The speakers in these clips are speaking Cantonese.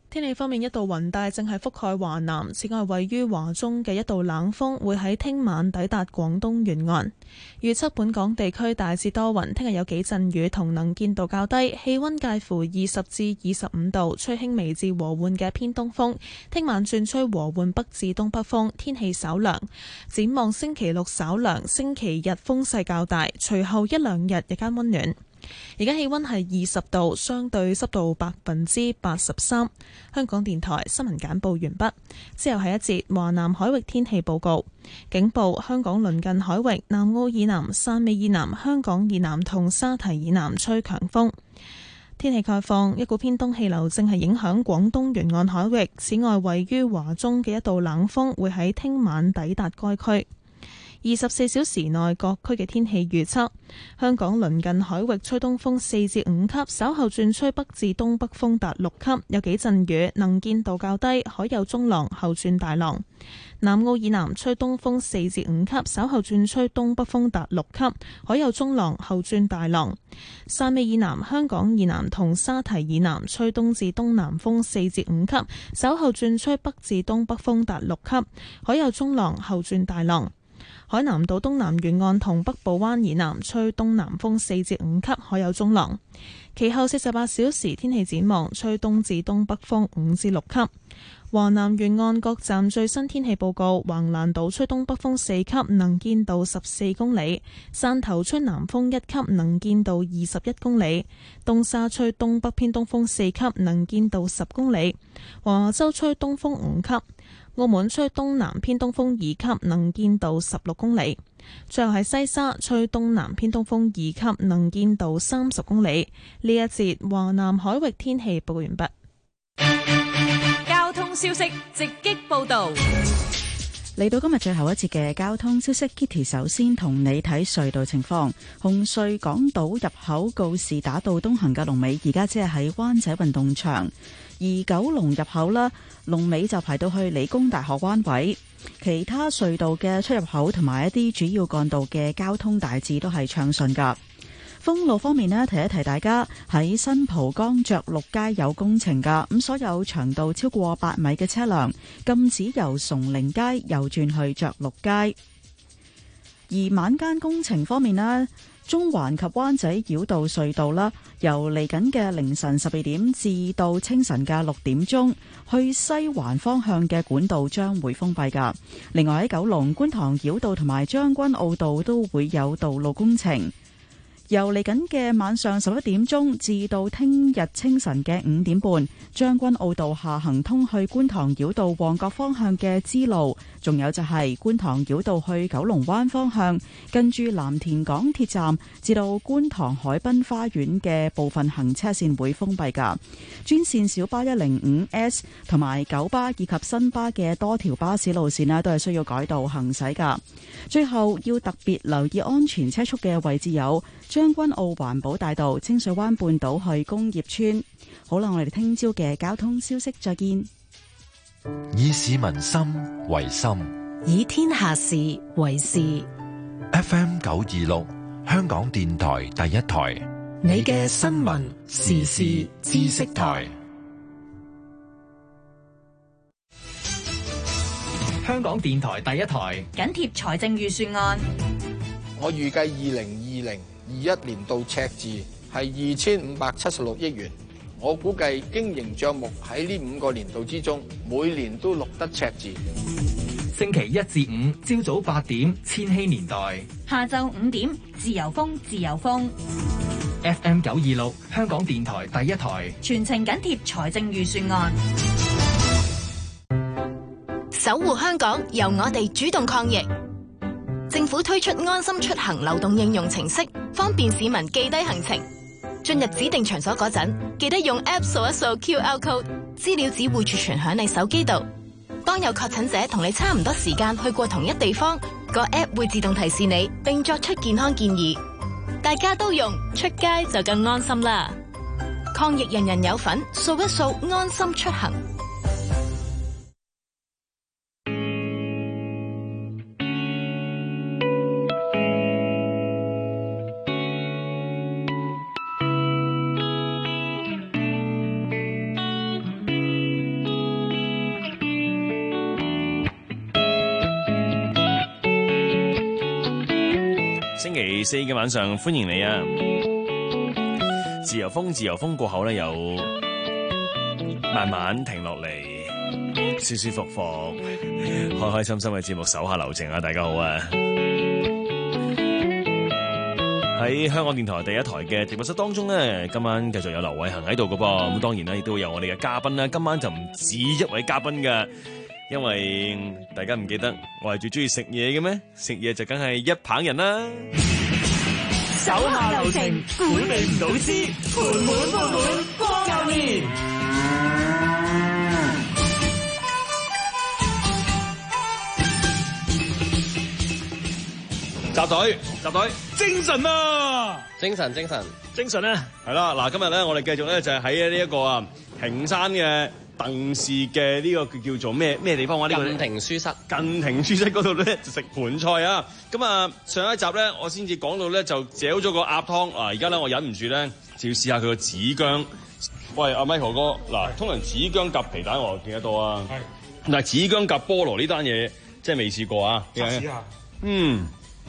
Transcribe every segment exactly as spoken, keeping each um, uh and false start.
天氣方面，一道雲帶正係覆蓋華南，此外位於華中嘅一道冷鋒會喺聽晚抵達廣東沿岸。預測本港地區大致多雲，聽日有幾陣雨同能見度較低，氣溫介乎二十至二十五度，吹輕微至和緩嘅偏東風。聽晚轉吹和緩北至東北風，天氣稍涼。展望星期六稍涼，星期日風勢較大，隨後一兩日日間溫暖。而家氣溫係二十度，相對濕度百分之八十三。香港電台新聞簡報完畢，之後係一節華南海域天氣報告。警報：香港鄰近海域、南澳以南、汕尾以南、香港以南同沙堤以南吹強風。天氣概況：一股偏東氣流正係影響廣東沿岸海域，此外位於華中嘅一道冷鋒會喺聽晚抵達該區。二十四小時內各區嘅天氣預測：香港鄰近海域吹東風四至五級，稍後轉吹北至東北風達六級，有幾陣雨，能見度較低，海有中浪，後轉大浪。南澳以南吹東風四至五級，稍後轉吹東北風達六級，海有中浪，後轉大浪。汕尾以南、香港以南同沙堤以南吹東至東南風四至五級，稍後轉吹北至東北風達六級，海有中浪，後轉大浪。海南島東南沿岸同北部灣以南吹東南風四至五級，海有中浪。其後四十八小時天氣展望，吹東至東北風五至六級。華南沿岸各站最新天氣報告：橫瀾島吹東北風四級，能見度十四公里；汕頭吹南風一級，能見度二十一公里；東沙吹東北偏東風四級，能見度十公里；黃茅洲吹東風五級；澳門吹東南偏東風二級，能見度十六公里。最後係西沙吹東南偏東風二級，能見度三十公里。呢一節華南海域天氣報告完畢。 交通消息直擊報道。 嚟到今日最後一節嘅交通消息 ，Kitty 首先同你睇隧道情況。紅隧港島入口告士打道東行嘅龍尾，而家只係喺灣仔運動場；而九龍入口啦，龍尾就排到去理工大學灣位。其他隧道嘅出入口同埋一啲主要幹道嘅交通大致都係暢順噶。封路方面呢，提一提大家喺新蒲崗着陸街有工程噶，咁所有長度超過八米嘅車輛禁止由崇寧街右轉去着陸街。而晚間工程方面呢，中環及灣仔繞道隧道啦，由嚟緊嘅凌晨十二點至到清晨嘅六點鐘，去西環方向嘅管道將會封閉噶。另外喺九龍觀塘繞道同埋將軍澳道都會有道路工程。由嚟緊嘅晚上十一點鐘至到聽日清晨嘅五點半，將軍澳道下行通去觀塘繞道旺角方向嘅支路，仲有就係觀塘繞道去九龍灣方向，跟住藍田港鐵站至到觀塘海濱花園嘅部分行車線會封閉噶。專線小巴一零五 S 同埋九巴以及新巴嘅多條巴士路線咧，都係需要改道行駛噶。最後要特別留意安全車速嘅位置有將軍澳環保大道、清水灣半島去工業村。好啦，我哋聽朝嘅交通消息再見。 以市民心為心， 以天下事為事。 F M 九二六，香港電台第一台， 你嘅新聞時事知識台。 香港電台第一台緊貼財政預算案。 我預計二零二零二一年度赤字係二千五百七十六億元。我估計經營帳目喺呢五個年度之中，每年都錄得赤字。 星期一至五朝早八點，千禧年代； 下晝五點，自由風，自由風。 F M 九二六，香港電台第一台， 全程緊貼財政預算案。 守護香港，由我哋主動抗疫。政府推出安心出行流動應用程式，方便市民記低行程。進入指定場所嗰陣，記得用 App 掃一掃 Q R code， 資料只會儲存響你手機度。當有確診者同你差唔多時間去過同一地方，個 App 會自動提示你，並作出健康建議。大家都用，出街就更安心啦。抗疫人人有份，掃一掃安心出行。 四嘅晚上，歡迎你啊！自由風，自由風過後咧，又慢慢停落嚟，舒舒服服、開開心心嘅節目，手下留情啊！大家好啊！喺香港電台第一台嘅直播室當中咧，今晚繼續有劉偉恒喺度噶噃，咁當然啦，亦都會有我哋嘅嘉賓啦。今晚就唔止一位嘉賓噶，因為大家唔記得我係最中意食嘢嘅咩？食嘢就梗係一棒人啦。 手下留情，估你唔到知，盤滿缽滿過牛年。 集隊，集隊，精神啊！ 精神，精神， 精神啊！係啦，嗱，今日咧，我哋繼續咧就係喺呢一個啊屏山嘅鄧氏嘅呢個叫做咩咩地方啊？呢個近亭書室， 近亭書室嗰度咧就食盤菜啊！咁啊，上一集咧我先至講到咧就嚼咗個鴨湯啊，而家咧我忍唔住咧就要試下佢個紫薑。喂，阿 Michael 哥，嗱，通常紫薑夾皮蛋我見得多啊，係，但係紫薑夾菠蘿呢單嘢真係未試過啊！試下，嗯。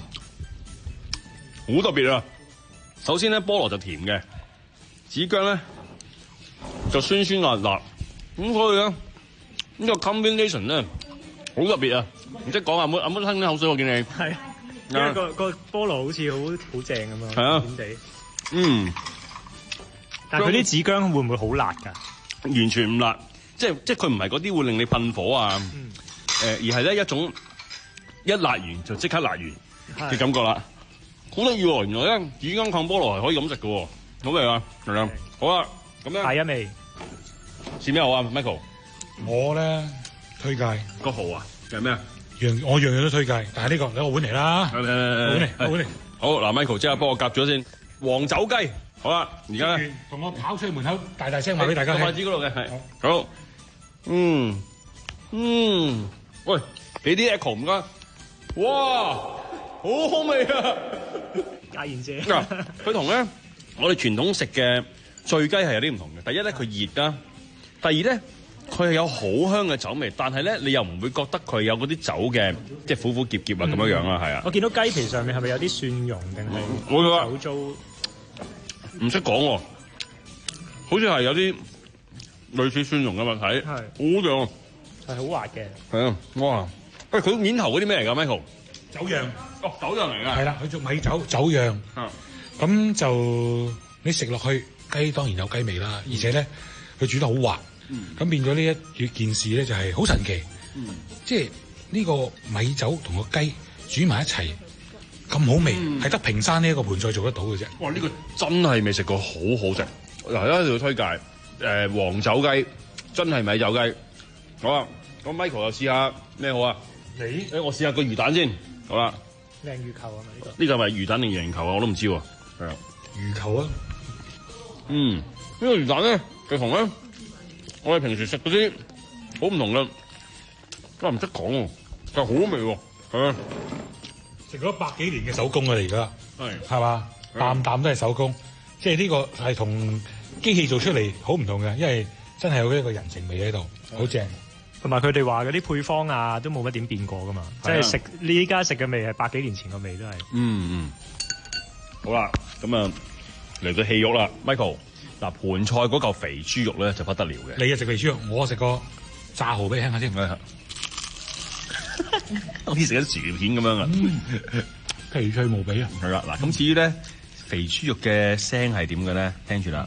好特別啊！首先咧，菠蘿就甜嘅，紫薑咧就酸酸辣辣，咁所以咧呢個 combination 咧好特別啊！唔識講啊，冇冇吞啲口水我見你。 係，因為個個菠蘿好似好好正咁啊， 係啊， 甜地。 嗯， 但係佢啲紫薑會唔會好辣㗎？ 完全唔辣，即係即係佢唔係嗰啲會令你噴火啊！誒、嗯呃，而係咧一種一辣完就即刻辣完嘅感覺啦。好得意喎！原來咧紫薑炕菠蘿係可以咁食嘅喎，好味啊！係啊，好啊，咁咧第一味試咩好啊 ，Michael？ 我咧推介個蠔啊，係咩啊？ 樣我樣樣都推介，但係呢、這個你個碗嚟啦， 嚟嚟嚟嚟嚟， 好嗱 ，Michael 即刻幫我夾咗先，黃酒雞，好啦，而家咧同我跑出去門口，大大聲話俾大家聽。 筷子嗰度嘅係好，嗯嗯，喂，俾啲 echo 唔該，哇！好好味啊！ 家燕姐嗱，佢同咧我哋傳統食嘅醉雞係有啲唔同嘅。第一咧，佢熱啦；第二咧，佢係有好香嘅酒味，但係咧你又唔會覺得佢有嗰啲酒嘅即係苦苦澀澀啊咁樣樣啊，係啊。 我見到雞皮上面係咪有啲蒜蓉定係冇錯啊？ 酒糟唔識講喎，好似係有啲類似蒜蓉嘅物體，係好正， 係好滑嘅。 係啊，哇！喂，佢面頭嗰啲咩嚟㗎 ，Michael？ 酒釀， 哦，酒釀嚟㗎， 係啦，佢做米酒酒釀，咁就你食落去雞當然有雞味啦，而且咧佢煮得好滑，咁變咗呢一件事咧就係好神奇，即係呢個米酒同個雞煮埋一齊咁好味，係得屏山呢一個盤菜做得到嘅啫。 哇！呢個真係未食過，好好食。嗱，而家要推介誒黃酒雞，真係米酒雞。好啊，咁 Michael 又試下咩好啊？ 你誒我試下個魚蛋先。好啦， 鯪魚球啊嘛呢個？ 呢個係咪魚蛋定羊球啊？我都唔知喎。係啊， 魚球啊。 嗯，呢個魚蛋咧，就同咧我哋平時食嗰啲好唔同嘅，我唔識講喎，但係好味喎。係啊， 食咗百幾年嘅手工啊！而家係係嘛，啖啖都係手工，即係呢個係同機器做出嚟好唔同嘅，因為真係有一個人情味喺度，好正。 同埋佢哋話嗰啲配方啊，都冇乜點變過噶嘛，即係食呢依家食嘅味係百幾年前個味都係。 嗯嗯，好啦，咁啊嚟到戲肉啦 ，Michael 嗱盤菜嗰嚿肥豬肉咧就不得了嘅。 你啊食肥豬肉，我食個炸蠔俾你聽下先。 好似食緊薯片咁樣啊！ 皮脆無比啊！ 係啦，嗱咁至於咧肥豬肉嘅聲係點嘅咧？聽住啦，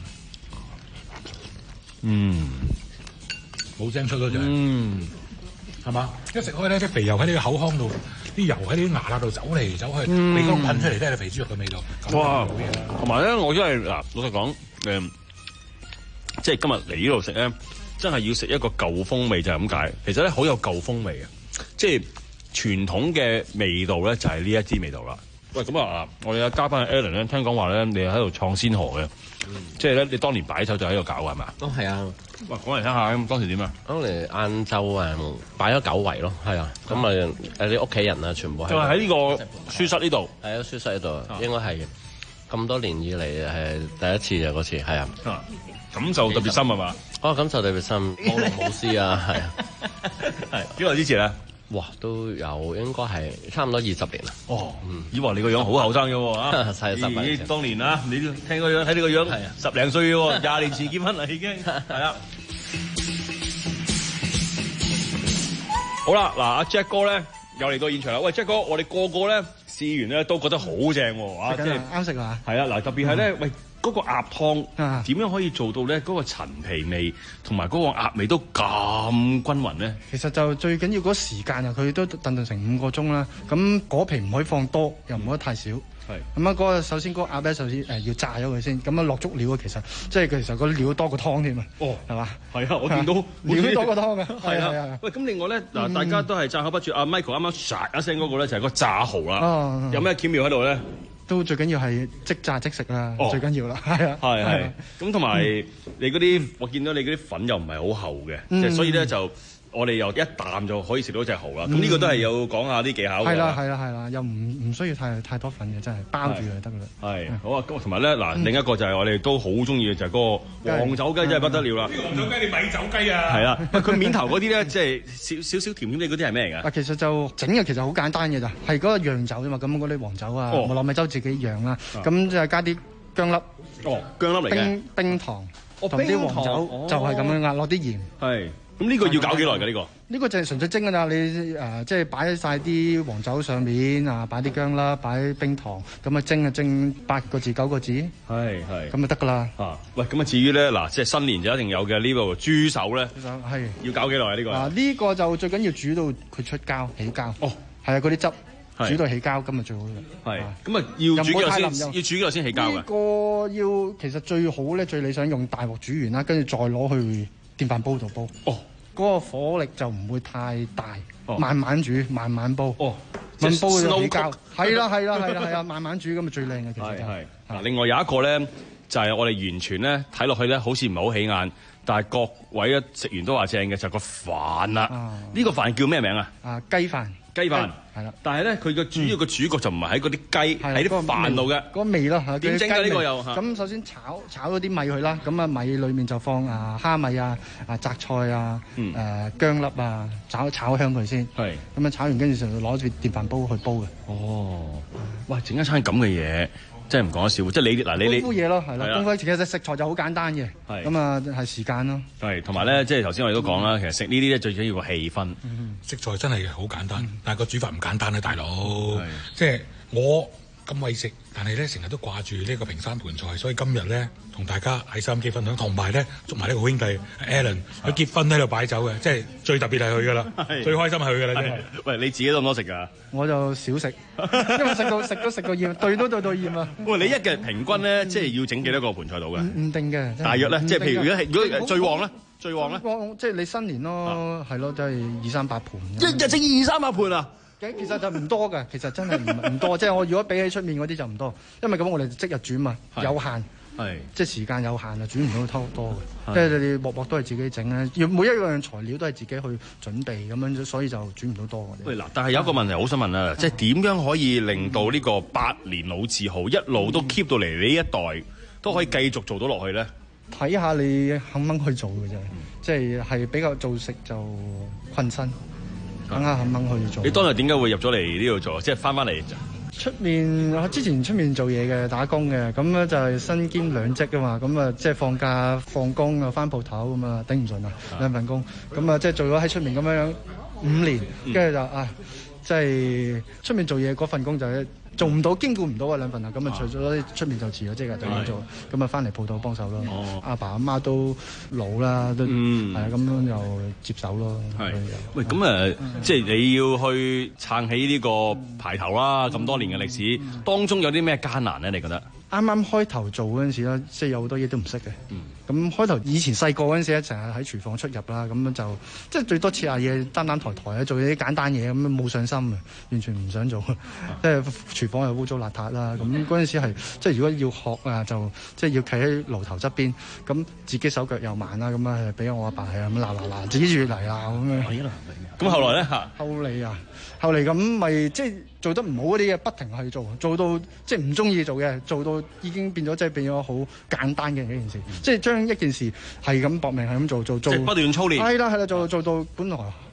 嗯。 冇聲出咯就係， 嗯， 係嘛？一食開咧，啲肥油喺你個口腔度，啲油喺你啲牙罅度走嚟走去，鼻哥噴出嚟都係肥豬肉嘅味道。 哇！同埋咧，我真係嗱，老實講，誒、嗯，即係今日嚟呢度食咧，真係要食一個舊風味就係咁解。其實咧，好有舊風味嘅，即係傳統嘅味道咧，就係呢一支味道啦。喂，咁啊，我哋嘅嘉賓 Alan 咧，聽講話咧，你喺度創先河嘅，嗯、即係咧，你當年擺酒就喺度搞係嘛？ 哦，係啊。 喂，講嚟聽下，咁當時點啊？ 當年晏晝啊，擺咗九圍咯，係啊。咁啊，誒你屋企人啊，全部係就係喺呢個書室呢度。 係啊，書室呢度，應該係咁多年以嚟係第一次啊，嗰次係啊。 啊，感受特別深係嘛？ 哦，感受特別深，舞龍舞獅啊，係啊。 係幾耐之前啊？ 哇，都有應該係差唔多二十年啦。 哦，嗯，以為你個樣好後生嘅喎啊！ 係十年前， 當年啊，你聽個樣睇你個樣， 係啊， 十零歲嘅喎，廿年前結婚啦已經，係啊。好啦，嗱，阿 Jack 哥咧又嚟到現場啦。喂 ，Jack 哥，我哋個個咧試完咧都覺得好正喎，啊，即係啱食啊！ 係啊，嗱，特別係咧，喂。嗰個鴨湯點樣可以做到咧？嗰個陳皮味同埋嗰個鴨味都咁均勻咧？ 其實就最緊要嗰時間啊，佢都燉燉成五個鐘啦。咁果皮唔可以放多，又唔可以太少。係咁啊！嗰個首先嗰個鴨咧，首先誒要炸咗佢先。咁啊落足料啊，其實即係其實個料多過湯添啊。哦，係嘛？係啊，我見到料多過湯啊。係啊係啊。喂，咁另外咧嗱，大家都係讚口不絕。阿 Michael 啱啱唰一聲嗰個咧就係個炸蠔啦。有咩巧妙喺度咧？都最緊要係即炸即食啦，最緊要啦，係啊，係係。咁同埋你嗰啲，我見到你嗰啲粉又唔係好厚嘅，即係所以咧就我哋又一啖就可以食到隻蠔啦。咁呢個都係有講下啲技巧嘅。係啦係啦係啦，又唔唔需要太太多粉嘅，真係包住就得㗎啦。係好啊，同埋咧嗱，另一個就係我哋都好中意嘅就係嗰個黃酒雞，真係不得了啦。呢個黃酒雞你米酒雞啊？係啦，佢面頭嗰啲咧，即係少少少甜甜地嗰啲係咩嚟㗎？啊，其實就整嘅其實好簡單嘅咋，係嗰個釀酒啫嘛。咁嗰啲黃酒啊，糯米酒自己釀啦，咁就加啲薑粒。哦，薑粒嚟嘅。冰冰糖同啲黃酒就係咁樣壓，落啲鹽。係。咁呢個要搞幾耐㗎？呢個呢個就係純粹蒸㗎啦。你誒、呃、即係擺晒啲黃酒上面啊，擺啲薑啦，擺冰糖，咁啊蒸啊蒸八個字九個字，係係咁就得㗎啦。啊，喂，咁啊至於咧嗱，即係新年就一定有嘅呢個豬手咧，豬手係要搞幾耐啊？呢個啊呢個就最緊要煮到佢出膠起膠。哦，係啊，嗰啲汁煮到起膠咁啊最好嘅。係咁啊要煮幾耐先？要煮幾耐先起膠㗎？呢個要其實最好咧，最理想用大鑊煮完啦，跟住再攞去電飯煲度煲。哦，嗰個火力就唔會太大，哦、慢慢煮，慢慢煲。哦，慢煲就起膠。係啦，係啦，係啦，係啊，慢慢煮咁啊最靚嘅其實就係、是。嗱，另外有一個咧，就係、是、我哋完全咧睇落去咧，好似唔係好起眼，但係各位咧食完都話正嘅，就係、是、個飯啦。呢、啊、個飯叫咩名啊？啊，雞飯。雞飯係啦，但係咧佢個主要個主角就唔係喺嗰啲雞，喺啲飯度嘅。嗰個味咯嚇，點整嘅呢個又？咁首先炒炒嗰啲米去啦，咁啊米裡面就放啊蝦米啊、啊雜菜啊、誒薑粒啊，炒炒香佢先。係。咁啊炒完跟住就攞住電飯煲去煲嘅。哦，哇！整一餐咁嘅嘢。真係唔講得笑，即係你嗱你你功夫嘢咯，係啦，功夫其實食材就好簡單嘅，咁啊係時間咯。係同埋咧，即係頭先我哋都講啦，其實食呢啲咧最緊要個氣氛。嗯、食材真係好簡單，嗯、但係個煮法唔簡單啊，大佬。即係我咁為食，但係咧成日都掛住呢個平山盤菜，所以今日咧同大家喺收音機分享，同埋咧捉埋呢個好兄弟 Alan，佢結婚喺度擺酒嘅，即係最特別係佢噶啦，最開心係佢噶啦。真係。喂，你自己多唔多食㗎？我就少食，因為食到食都食到厭，對都對到厭啊！喂，你一日平均咧，即係要整幾多個盤菜到嘅？唔定嘅，大約咧，即係譬如如果係如果最旺咧，最旺咧，即係你新年咯，係咯，都係二三百盤。一日整二三百盤啊！其實就唔多㗎，其實真係唔唔多。即係我如果比起出面嗰啲就唔多，因為咁我哋即日煮嘛，有限，係即係時間有限啊，煮唔到偷多嘅。即係你鑊鑊都係自己整咧，要每一樣材料都係自己去準備咁樣，所以就煮唔到多嘅。喂嗱，但係有一個問題好想問啊，即係點樣可以令到呢個百年老字號一路都 keep 到嚟呢一代都可以繼續做到落去咧？睇下你肯唔肯去做嘅啫，即係係比較做食就困身。等下肯肯去做。你當日點解會入咗嚟呢度做？即係翻翻嚟出面，我之前出面做嘢嘅，打工嘅，咁咧就係身兼兩職噶嘛。咁啊，即係放假放工啊，翻鋪頭咁啊，頂唔順啊，兩份工。咁啊，即係做咗喺出面咁樣樣五年，跟住就啊，即係出面做嘢嗰份工就係做唔到，兼顧唔到啊兩份啊。咁啊，除咗出面就辭咗職啊，就咁做。咁啊，翻嚟鋪頭幫手咯。阿爸阿媽都老啦，都係啊，咁樣又接手咯。係。喂，咁誒，即係你要去撐起呢個牌頭啦，咁多年嘅歷史，當中有啲咩艱難咧？你覺得？啱啱開頭做嗰陣時咧，即係有好多嘢都唔識嘅。咁開頭以前細個嗰陣時咧，成日喺廚房出入啦，咁樣就即係最多切下嘢，擔擔抬抬啊，做啲簡單嘢咁樣冇上心啊，完全唔想做。即係廚房又污糟邋遢啦，咁嗰陣時係即係如果要學啊，就即係要企喺爐頭側邊，咁自己手腳又慢啦，咁啊俾我阿爸係咁鬧鬧鬧，指住嚟鬧咁樣。咁後來咧嚇？後嚟啊，後嚟咁咪即係做得唔好嗰啲嘢，不停去做，做到即係唔中意做嘅，做到已經變咗即係變咗好簡單嘅一件事，即係將一件事係咁搏命係咁做做做，即係不斷操練。係啦係啦，做做到本來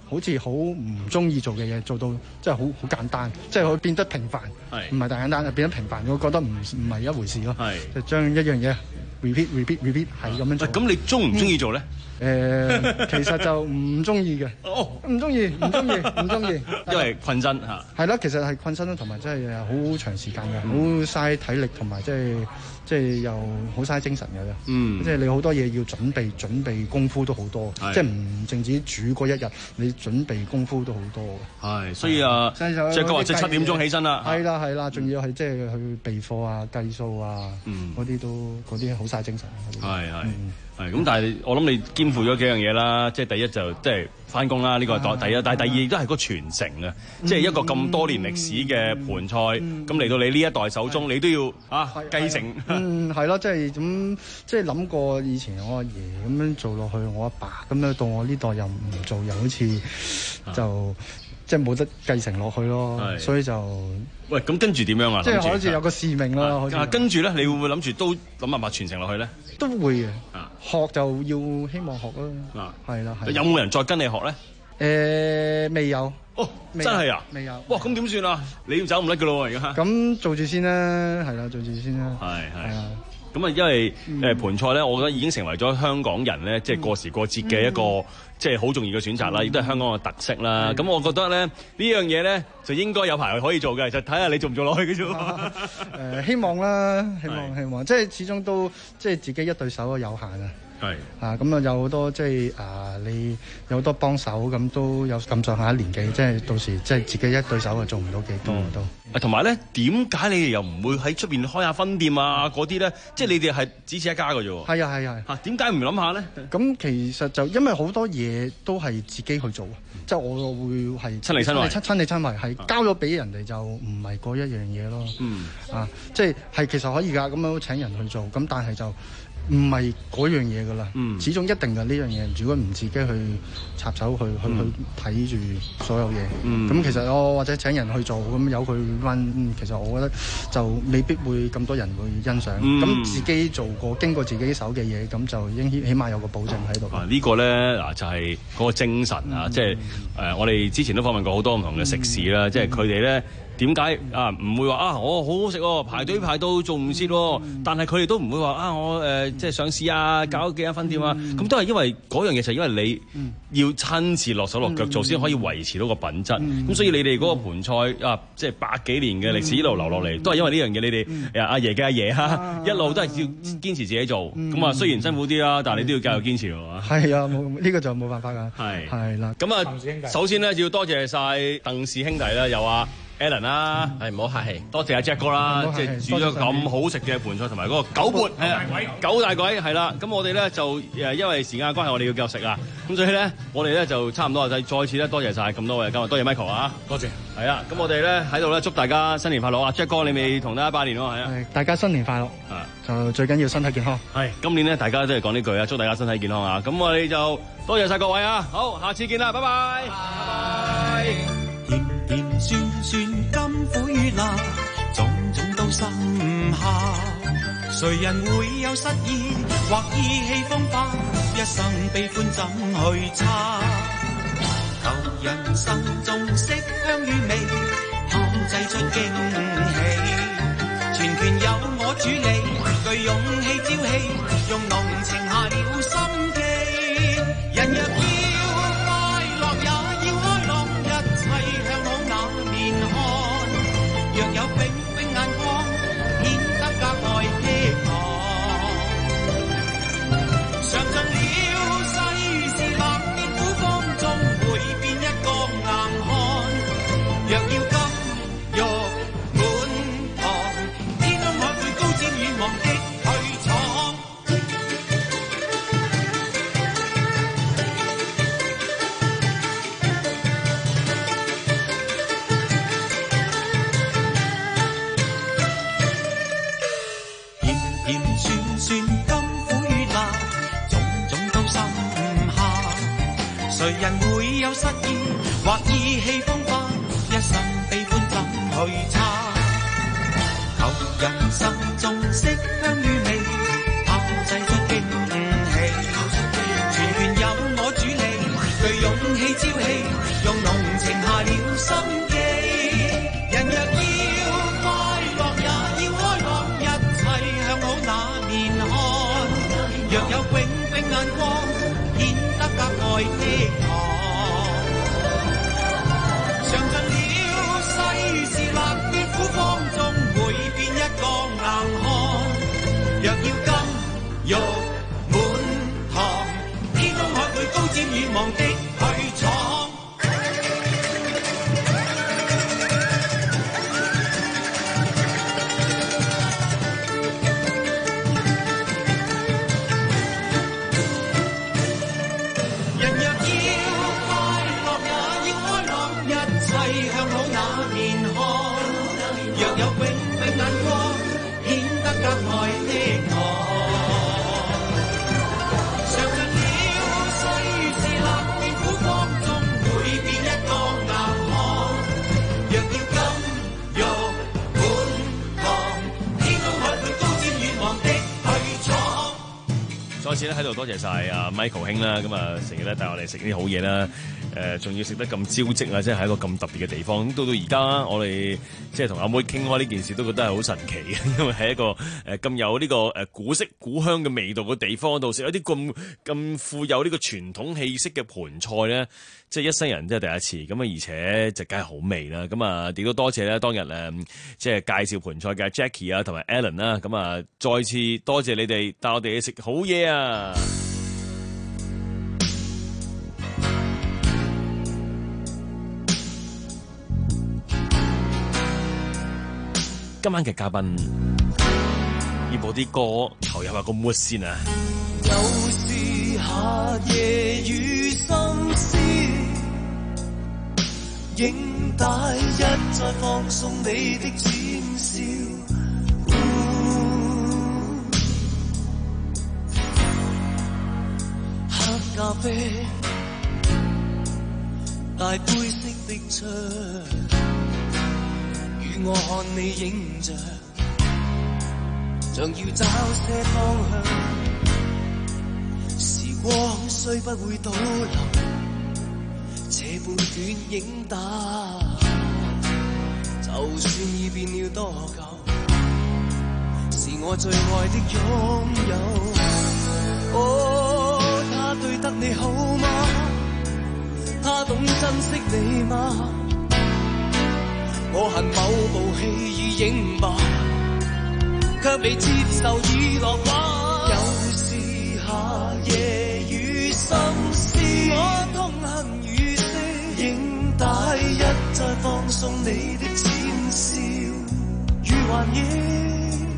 好似好唔中意做嘅嘢，做到即係好好簡單，即係佢變得平凡，唔係大簡單，變得平凡，我覺得唔唔係一回事咯。就將一樣嘢 repeat repeat repeat 係咁樣做。 咁你中唔中意做咧？ 誒、呃，其實就唔中意嘅，唔中意，唔中意，唔中意， 因為困身嚇。 係啦，其實係困身啦，同埋真係好長時間嘅，好嘥、嗯、體力，同埋即係即係又好嘥精神嘅啫。嗯，即係你好多嘢要準備，準備功夫都好多，即係唔淨止煮嗰一日，你準備功夫都好多嘅。係，所以啊，即係佢話即係七點鐘起身啦。係啦，係啦，仲要係即係去備課啊、計數啊，嗰啲、嗯、都嗰啲好嘥精神。係係。係咁，但係我諗你肩負咗幾樣嘢啦，即係第一就即係翻工啦，呢個係第一，但係第二亦都係個傳承啊，即係一個咁多年歷史嘅盤菜，咁嚟到你呢一代手中，你都要啊繼承。嗯，係咯，即係咁，即係諗過以前我阿爺咁樣做落去，我阿爸咁樣到我呢代又唔做，又好似就即係冇得繼承落去咯，所以就喂咁跟住點樣啊？即係好似有個使命咯。啊，跟住咧，你會唔會諗住都諗辦法傳承落去咧？都會嘅。學就要希望學啦，係啦，係。有冇人再跟你學咧？誒，未有。哦，真係啊？未有。哇，咁點算啊？你要走唔甩噶咯喎，而家。咁做住先啦，係啦，做住先啦。係係啊。咁啊，因為誒盤菜咧，我覺得已經成為咗香港人咧，即係過時過節嘅一個即係好重要嘅選擇啦，亦都係香港嘅特色啦。咁我覺得咧，呢樣嘢咧就應該有排可以做嘅，就睇下你做唔做落去嘅啫。誒，希望啦，希望希望，即係始終都即係自己一對手有限啊。係啊，咁啊有好多即係啊，你有好多幫手，咁都有咁上下年紀，即係到時即係自己一對手啊，做唔到幾多都。啊，同埋咧，點解你哋又唔會喺出邊開下分店啊？嗰啲咧，即係你哋係只此一家嘅啫喎。係啊係啊。嚇，點解唔諗下咧？咁其實就因為好多嘢都係自己去做，即係我會係親力親為，親親力親為，係交咗俾人哋就唔係嗰一樣嘢咯。嗯。啊，即係係其實可以㗎，咁樣請人去做，咁但係就。唔係嗰樣嘢噶啦，嗯、始終一定嘅呢樣嘢。如果唔自己去插手去、嗯、去去睇住所有嘢，咁、嗯、其實我或者請人去做，咁由佢 run，其實我覺得就未必會咁多人會欣賞。咁、嗯、自己做過經過自己手嘅嘢，咁就應起起碼有個保證喺度。啊，這個、呢個咧嗱就係、是、嗰個精神啊，即係誒我哋之前都訪問過好多唔同嘅食肆啦，即係佢哋咧。點解啊？唔會話啊！我好好食喎，排隊排到做唔切喎。嗯、但係佢哋都唔會話啊！我誒、呃、即係上市啊，搞幾間分店啊。咁、嗯、都係因為嗰樣嘢就係因為你要親自落手落腳做，先、嗯、可以維持到個品質。咁、嗯、所以你哋嗰個盤菜啊，即係百幾年嘅歷史一路流落嚟，嗯、都係因為呢樣嘢。你哋、嗯、阿爺嘅阿爺哈，一路都係要堅持自己做。咁啊、嗯，雖然辛苦啲啦，但係你都要繼續堅持喎。係啊，冇呢、呢個就冇辦法㗎。係係啦。咁啊，首先咧要多謝晒鄧氏兄弟啦，有啊。Alan 啦，係唔好客氣，多謝阿 Jack 哥啦，即係煮咗咁好食嘅盤菜同埋嗰個九缽係啊，九大簋係啦。咁我哋咧就誒，因為時間嘅關係，我哋要繼續食啊。咁所以咧，我哋咧就差唔多啊。再次咧，多謝晒咁多位今日，多謝 Michael 啊，多謝。係啊，咁我哋咧喺度咧祝大家新年快樂啊 ！Jack 哥，你未同大家拜年喎，係啊，大家新年快樂啊！就最緊要身體健康。係今年咧，大家都係講呢句啊，祝大家身體健康啊！咁我哋就多謝晒各位啊，好，下次見啦，拜拜。拜拜。甜甜酸酸甘苦與辣，種種都心下。誰人會有失意或意氣風發？一生悲歡怎去測？求人生中色香與味，炮製出驚喜。全權由我主理，具勇氣朝氣，用濃情下了心機。人若要快樂也要開朗，一切向好那面看。若有冰冰眼光，顯得格外激昂。嘗盡了世事百變苦況中，會變一個硬漢。若要金玉滿堂，天空海會高瞻遠望的去闖。甜甜酸酸甘苦與辣，種種都心下。誰人會有失意或意氣風發？一生悲歡怎去測？求人生中色香與味，炮製出驚喜。全權由我主理，具勇氣。 喜朝氣，用濃情下了心機。人若要快樂，也要開朗，一切向好那面看。若有炯炯眼光，顯得格外倜儻。嘗盡了世事冷暖苦況，終會變一個硬漢。若要金玉滿堂，天空海會高瞻遠望的去闖。人若要快樂，也要開朗，一切向好那面看。若有炯炯眼光，顯得格外倜儻。嘗盡了世事冷暖苦況，終會變一個硬漢。若要金玉滿堂，天空海會高瞻遠望的去闖。 再次咧喺度多謝晒阿 Michael 兄啦，咁啊成日咧帶我哋食啲好嘢啦，誒仲要食得咁招積啊，即係喺一個咁特別嘅地方。到到而家我哋即係同阿妹傾開呢件事，都覺得係好神奇嘅，因為喺一個誒咁有呢個誒古色古香嘅味道嘅地方度食一啲咁咁富有呢個傳統氣息嘅盤菜咧，即係一生人真係第一次。咁啊而且就梗係好味啦。咁啊亦都多謝咧當日誒即係介紹盤菜嘅 Jackie 啊同埋 Alan 啦。咁啊再次多謝你哋帶我哋去食好嘢啊！今晚嘅嘉賓要播啲歌投入下個 mood 先啊！ 又是夏夜與心思，影帶一再放送你的淺笑。黑咖啡，大杯式的窗，與我看你影着，像要找些方向。時光雖不會倒流，這半卷影帶，就算已變了多久，是我最愛的擁有。哦，他對得你好嗎？他懂珍惜你嗎？我恨某部戲與影吧，卻被接受已落畫。又是夏夜與心思，我痛恨與死，影帶一再放送你的淺笑與幻影。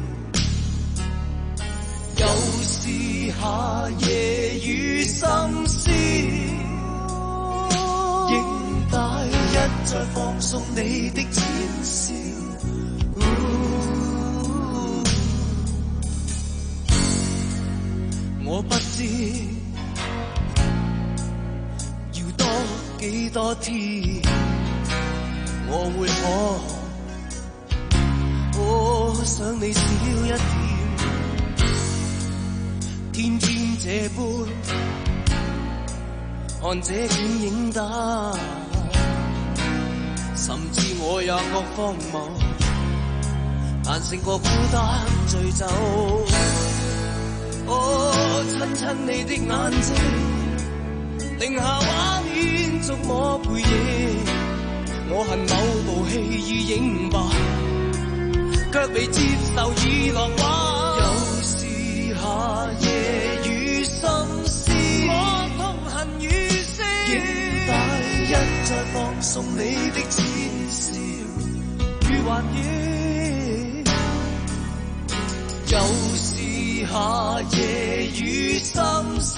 又是夏夜與心思，影帶一再放送你的淺笑。我不知要多幾多天，我會可我想你少一點。天天這般看這卷影帶，甚至我也覺荒謬，但勝過孤單醉酒。哦，親親你的眼睛，定下畫面觸摸背影。我恨某部戲與影吧，卻被接受已落畫。又是夏夜與心思，我痛恨與死，影帶一再放送你的淺笑與幻影。又是夏夜與心思，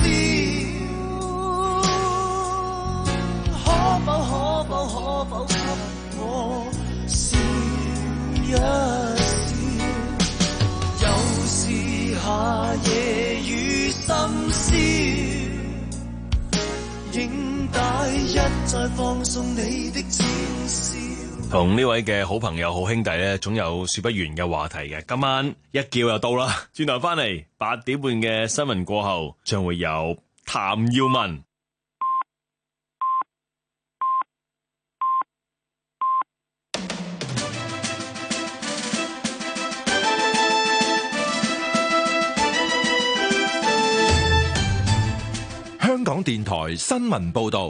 可否可否可否給我笑一笑？又是夏夜與心思，影帶一再放送你的淺笑。 同呢位嘅好朋友好兄弟咧，總有說不完嘅話題嘅。今晚一叫又到啦，轉頭翻嚟八點半嘅新聞過後，將會有譚耀文。 台新聞報道。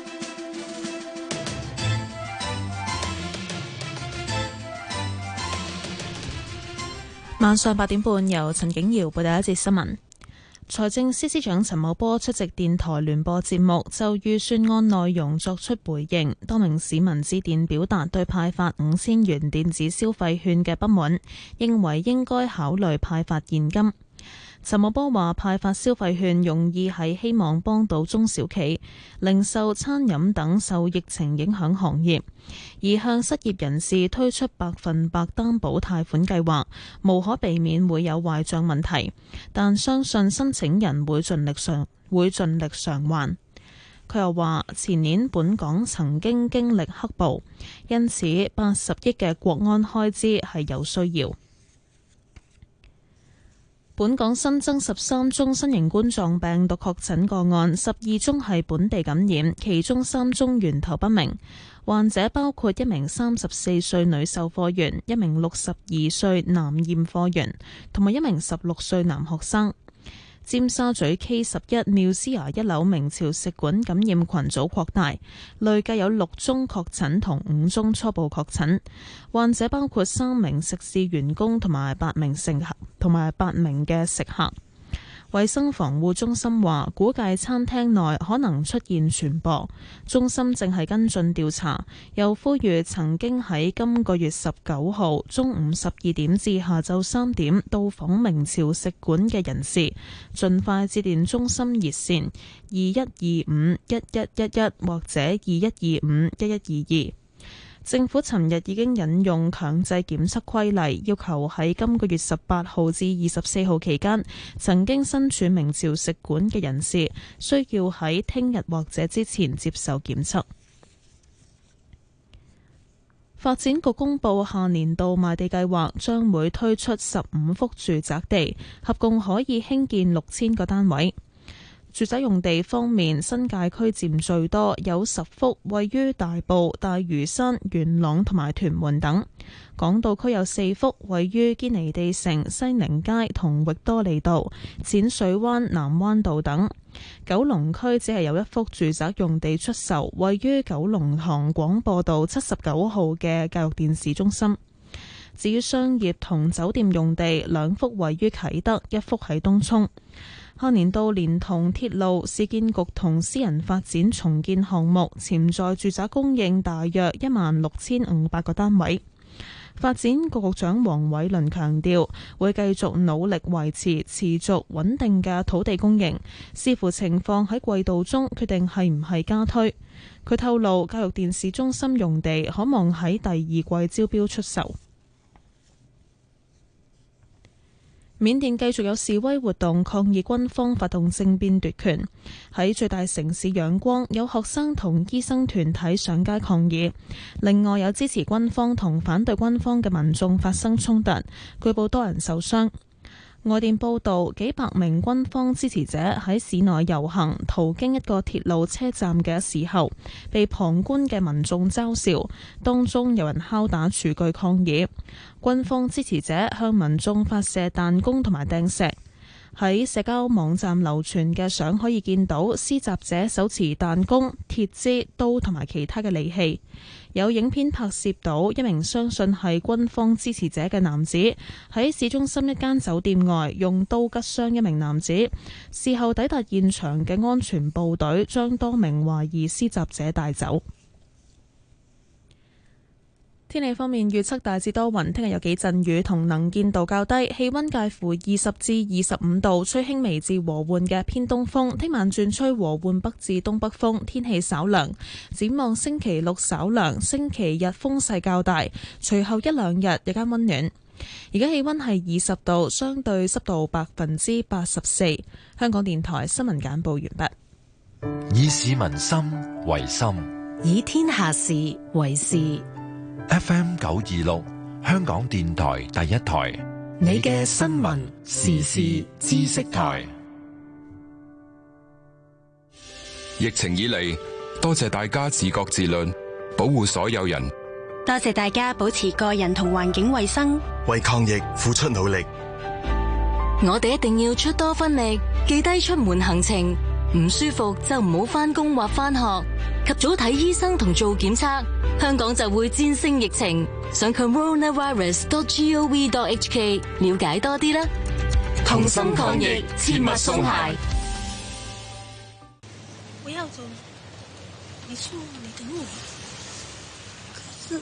晚上八點半，由陳景瑤報道一節新聞。財政司司長陳茂波出席電台聯播節目，就預算案內容作出回應。多名市民致電表達對派發五千元電子消費券嘅不滿，認為應該考慮派發現金。陳茂波話：派發消費券用意係希望幫到中小企、零售、餐飲等受疫情影響行業，而向失業人士推出百分百擔保貸款計劃，無可避免會有壞帳問題，但相信申請人會盡力償會盡力償還。佢又話：前年本港曾經經歷黑暴，因此八十億嘅國安開支係有需要。本港新增十三宗新型冠狀病毒確診個案，十二宗係本地感染，其中三宗源頭不明。患者包括一名三十四歲女售貨員、一名六十二歲男驗貨員，同埋一名十六歲男學生。尖沙咀 K 十一妙思雅一樓明朝食館感染群組擴大，累計有六宗確診同五宗初步確診。患者包括三名食肆員工同埋八名乘客，同埋八名嘅食客。衛生防護中心話，估計餐廳內可能出現傳播，中心正係跟進調查，又呼籲曾經喺今個月十九號中午十二點至下晝三點到訪明朝食館嘅人士，盡快致電中心熱線二一二五一一一一或者二一二五一一二二。政府尋日已經引用強制檢測規例，要求喺今個月十八號至二十四號期間曾經身處明朝食館嘅人士，需要喺聽日或者之前接受檢測。發展局公布下年度賣地計劃，將會推出十五幅住宅地，合共可以興建六千個單位。住宅用地方面，新界區佔最多，有十幅位於大埔、大嶼山、元朗同埋屯門等。港島區有四幅位於堅尼地城、西寧街同域多利道、淺水灣、南灣道等。九龍區只係有一幅住宅用地出售，位於九龍塘廣播道七十九號嘅教育電視中心。至於商業同酒店用地，兩幅位於啟德，一幅喺東涌。下年度連同鐵路、市建局同私人發展重建項目，潛在住宅供應大約一萬六千五百個單位。發展局局長黃偉綸強調，會繼續努力維持持續穩定嘅土地供應，視乎情況喺季度中決定係唔係加推。佢透露，教育電視中心用地可望喺第二季招標出售。緬甸繼續有示威活動抗議軍方發動政變奪權。喺最大城市仰光，有學生同醫生團體上街抗議。另外有支持軍方同反對軍方嘅民眾發生衝突，據報多人受傷。外電報道，幾百名軍方支持者喺市內遊行，途經一個鐵路車站嘅時候，被旁觀嘅民眾嘲笑，當中有人敲打廚具抗議。軍方支持者向民眾發射彈弓同埋掟石。喺社交網站流傳嘅相可以見到施襲者手持彈弓、鐵枝、刀同埋其他嘅利器。有影片拍攝到一名相信係軍方支持者嘅男子喺市中心一間酒店外用刀拮傷一名男子，事後抵達現場嘅安全部隊將多名懷疑施襲者帶走。天氣方面，預測大致多雲，聽日有幾陣雨同能見度較低，氣溫介乎二十至二十五度，吹輕微至和緩嘅偏東風。聽晚轉吹和緩北至東北風，天氣稍涼。展望星期六稍涼，星期日風勢較大，隨後一兩日日間溫暖。而家氣溫係二十度，相對濕度百分之八十四。香港電台新聞簡報完畢。以市民心為心， 以天下事為事。 F M 九二六，香港電台第一台， 你嘅新聞時事知識台。 疫情以嚟，多謝大家自覺自律，保護所有人。 多謝大家保持個人同環境衛生， 為抗疫付出努力。 我哋一定要出多分力，記低出門行程， 唔舒服就唔好返工或返學，及早睇醫生同做檢測，香港就會戰勝疫情。上 coronavirus dot gov dot hk 了解多啲啦。同心抗疫，切勿鬆懈。 不要走，沒事，你等我。可是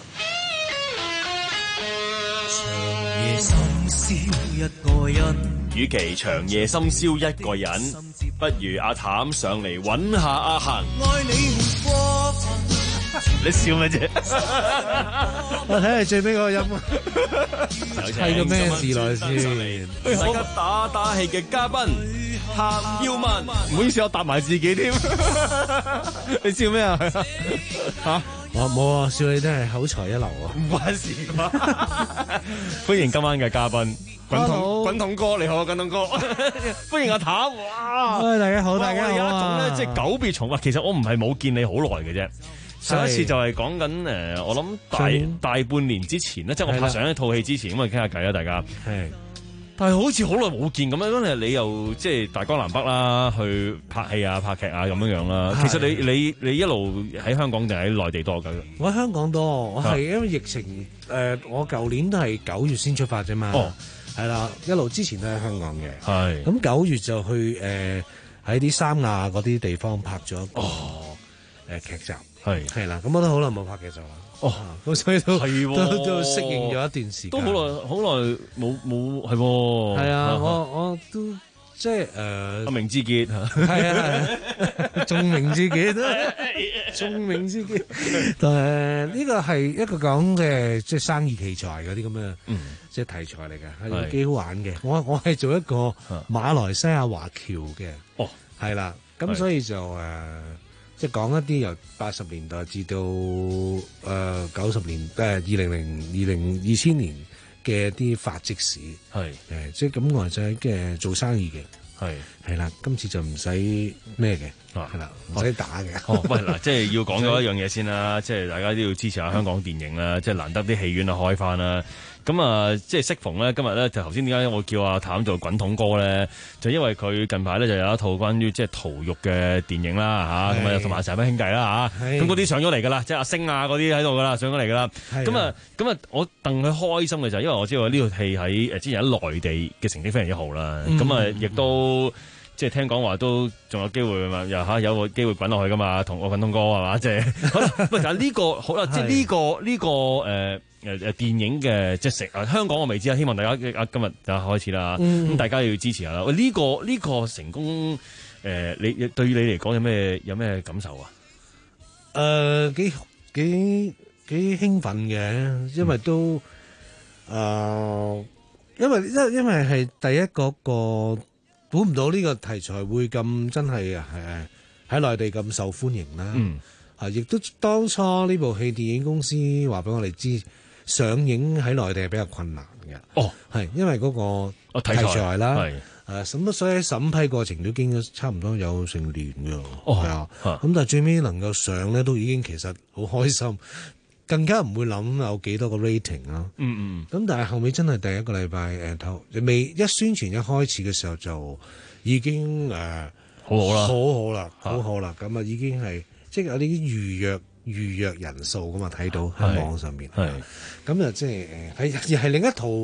長夜深宵一個人。 與其長夜深宵一個人，不如阿譚上嚟揾下阿恒。 愛你過分。 你笑咩啫？ 我睇下最尾嗰個音，係個咩事來先？ 為大家打打氣嘅嘉賓譚耀文， 唔好意思，我答埋自己添。你笑咩啊？吓？我冇啊，笑你真係口才一流啊！ 唔關事嘛。歡迎今晚嘅嘉賓。滾筒滾筒哥你好啊，滾筒哥，歡迎阿譚。哇！ 喂，大家好，大家好啊！ 有一種咧，即係久別重啊。其實我唔係冇見你好耐嘅啫。上一次就係講緊誒，我諗大大半年之前咧，即係我拍上一套戲之前，咁啊傾下偈啦，大家。係。但係好似好耐冇見咁樣，因為你又即係大江南北啦，去拍戲啊、拍劇啊咁樣樣啦。其實你你你一路喺香港定喺內地多㗎？ 我喺香港多，我係因為疫情誒，我舊年都係九月先出發啫嘛。哦。係啦，一路之前都喺香港嘅。係。咁九月就去誒喺啲三亞嗰啲地方拍咗一個誒劇集。係係啦，咁我都好耐冇拍劇集啦。哦，咁所以都都都適應咗一段時間。 都好耐好耐冇冇係喎。 係啊，我我都即係誒。 阿明之傑係啊係，仲明之傑，仲明之傑。誒呢個係一個講嘅即係生意奇才嗰啲咁嘅，即係題材嚟嘅，係幾好玩嘅。我我係做一個馬來西亞華僑嘅。哦，係啦，咁所以就誒。即係講一啲由八十年代至到誒九十年誒二零零二零二千年嘅啲發跡史，係誒即係咁我就係嘅做生意嘅，係係啦，今次就唔使咩嘅，係啦，唔使打嘅。 哦，喂嗱，即係要講咗一樣嘢先啦，即係大家都要支持下香港電影啦，即係難得啲戲院啊開翻啦。咁啊，即係適逢咧，今日咧就頭先點解我叫阿譚做滾筒哥咧？就因為佢近排咧就有一套關於即係逃獄嘅電影啦嚇，咁啊同埋成班兄弟啦嚇，咁嗰啲上咗嚟㗎啦，即係阿星啊嗰啲喺度㗎啦，上咗嚟㗎啦。咁啊咁啊，我戥佢開心嘅就係因為我知道呢套戲喺誒之前喺內地嘅成績非常之好啦，咁啊亦都即係聽講話都仲有機會嘛，又嚇有個機會滾落去㗎嘛，同我滾筒哥係嘛，即係好啦。喂，但係呢個好啦，即係呢個呢個誒。誒誒電影嘅即係食啊！香港我未知啊，希望大家啊今日就開始啦，咁、嗯、大家要支持下啦。喂，呢個呢個成功誒、呃，你對於你嚟講有咩有咩感受啊？ 誒、呃、幾幾幾興奮嘅，因為都誒、嗯呃，因為因因為係第一個個估唔到呢個題材會咁真係誒喺內地咁受歡迎啦。嗯，啊，亦都當初呢部戲電影公司話俾我哋知。上映喺內地係比較困難嘅，哦，係因為嗰個題材啦，係誒咁，所以喺審批過程都經咗差唔多有成年㗎，哦，係啊，咁但係最尾能夠上咧，都已經其實好開心，更加唔會諗有幾多個 rating 啦，嗯嗯，咁但係後尾真係第一個禮拜誒頭未一宣傳一開始嘅時候就已經誒、呃、好好啦，好好啦，好好啦，咁啊已經係即係有啲預約。預約人數㗎嘛，睇到喺網上面，係咁就即係誒係係另一套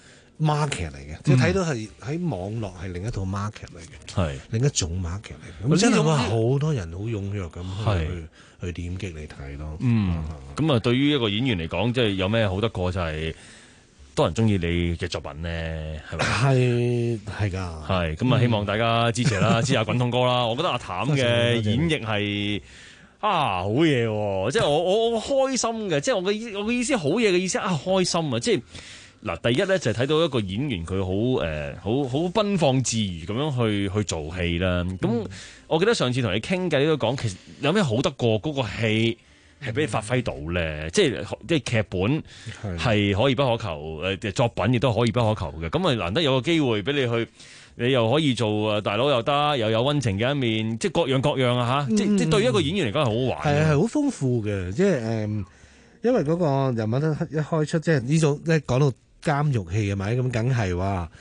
market 嚟嘅，即係睇到係喺網絡係另一套 market 嚟嘅，係另一種 market 嚟嘅。咁真係話好多人好踴躍咁去去去點擊嚟睇咯。嗯，咁啊，對於一個演員嚟講，即係有咩好得過就係多人中意你嘅作品咧，係咪？係係㗎，係咁啊！希望大家支持啦，支持下滾筒哥啦。我覺得阿譚嘅演繹係。啊，好嘢喎！即係我我我開心嘅，即係我嘅意我嘅意思，好嘢嘅意思啊，開心啊！即係嗱，第一咧就係睇到一個演員佢好誒，好好奔放自如咁樣去去做戲啦。咁、嗯、我記得上次同你傾偈都講，其實有咩好得過嗰個戲係俾你發揮到咧？即係即係劇本係可以不可求，誒作品亦都可以不可求嘅。咁啊難得有個機會俾你去。你又可以做大佬又得，又有溫情嘅一面，即係各樣各樣啊嚇！嗯、即即對於一個演員嚟講係好好玩，係係好豐富嘅。即係誒、嗯，因為嗰個人物一開出，即係呢種即係講到監獄戲係咪咁，梗係話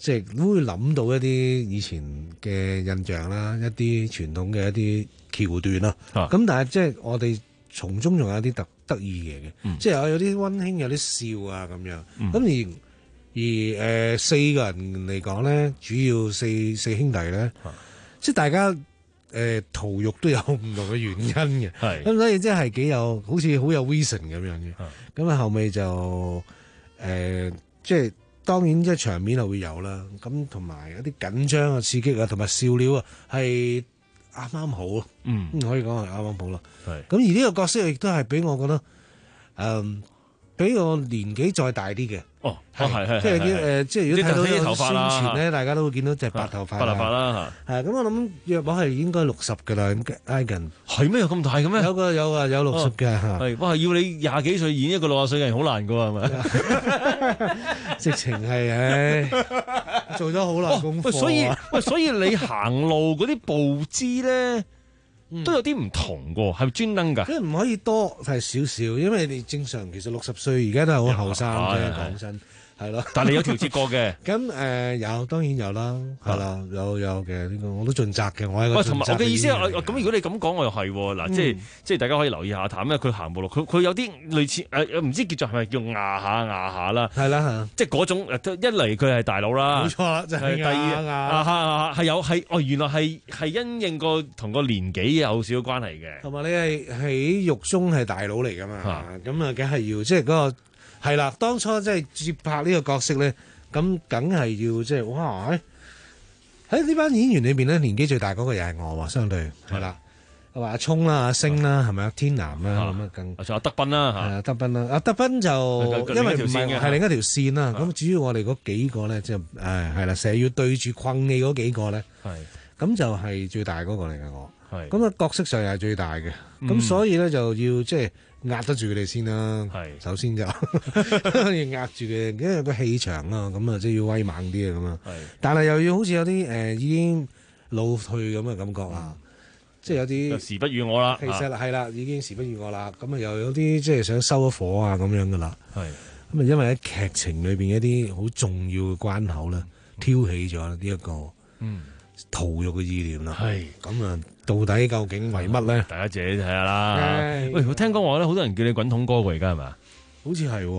即係都會諗到一啲以前嘅印象啦，一啲傳統嘅一啲橋段啦。咁、啊、但係即係我哋從中仲有啲特得意嘅嘅，嗯、即係有啲溫馨，有啲笑啊咁樣。咁、嗯、而而誒、呃、四個人嚟講咧，主要四四兄弟咧，啊、即係大家誒逃獄都有唔同嘅原因嘅。係咁，所以即係幾有好似好有 reason 咁樣嘅。咁啊後尾就誒、呃、即係。當然即係場面係會有啦，咁同埋有啲緊張啊、刺激啊，同埋笑料啊，係啱啱好咯。嗯，可以講係啱啱好咯。係。咁而呢個角色亦都係俾我覺得，誒、嗯，比我年紀再大啲嘅。哦，係係，即係啲誒，即係如果睇到啲頭髮啦，咧大家都會見到隻白頭髮，白頭髮啦嚇。係咁，我諗約莫係應該六十㗎啦，挨近。係咩？有咁大嘅咩？有個有啊，有六十嘅嚇。係哇！要你廿幾歲演一個六十歲嘅人好難㗎喎，係咪？直情係唉，做咗好耐功課。 所以喂，所以你行路嗰啲步姿咧，都有啲唔同㗎，係咪專登㗎？ 即係唔可以多，係少少，因為你正常其實六十歲而家都係好後生啫，講真係咯。但係你有調節過嘅？咁誒有，當然有啦，係啦，有有嘅呢個我都盡責嘅，我係個盡責嘅。喂，同埋我嘅意思係，咁如果你咁講，我又係嗱，即係即係大家可以留意下譚，因為佢行步路，佢佢有啲類似誒，唔知叫做係咪叫壓下壓下啦？係啦，即係嗰種一嚟佢係大佬啦，冇錯啦，就係第二壓下係有係哦，原來係係因應個同個年紀有少少關係嘅。同埋你係喺獄中係大佬嚟㗎嘛，咁啊梗係要即係嗰個。係啦，當初即係接拍呢個角色咧，咁梗係要即係哇！喺呢班演員裏邊咧，年紀最大嗰個又係我喎，相對係啦，話阿聰啦、阿星啦，係咪啊？天南啦咁啊，更仲有德斌啦，係啊，德斌啦，阿德斌就因為唔係係另一條線啦，咁主要我哋嗰幾個咧，即係誒係啦，成日要對住困你嗰幾個咧，係咁就係最大嗰個嚟嘅我，係咁啊角色上又係最大嘅，咁所以咧就要即係。壓得住佢哋先啦，係首先就要壓住佢，因為個氣場啊，咁啊即係要威猛啲啊咁啊。係，但係又要好似有啲誒、呃、已經老退咁嘅感覺啊，即係有啲時不與我啦。其實係啦，已經時不與我啦。咁啊又有啲即係想收咗火啊咁樣噶啦。係，咁啊因為喺劇情裏邊一啲好重要嘅關口咧，挑起咗呢一個嗯逃獄嘅意念啦。係，咁啊。到底究竟為乜咧？大家自己睇下啦。喂，我聽講話咧，好多人叫你滾筒哥喎，而家係咪？好似係。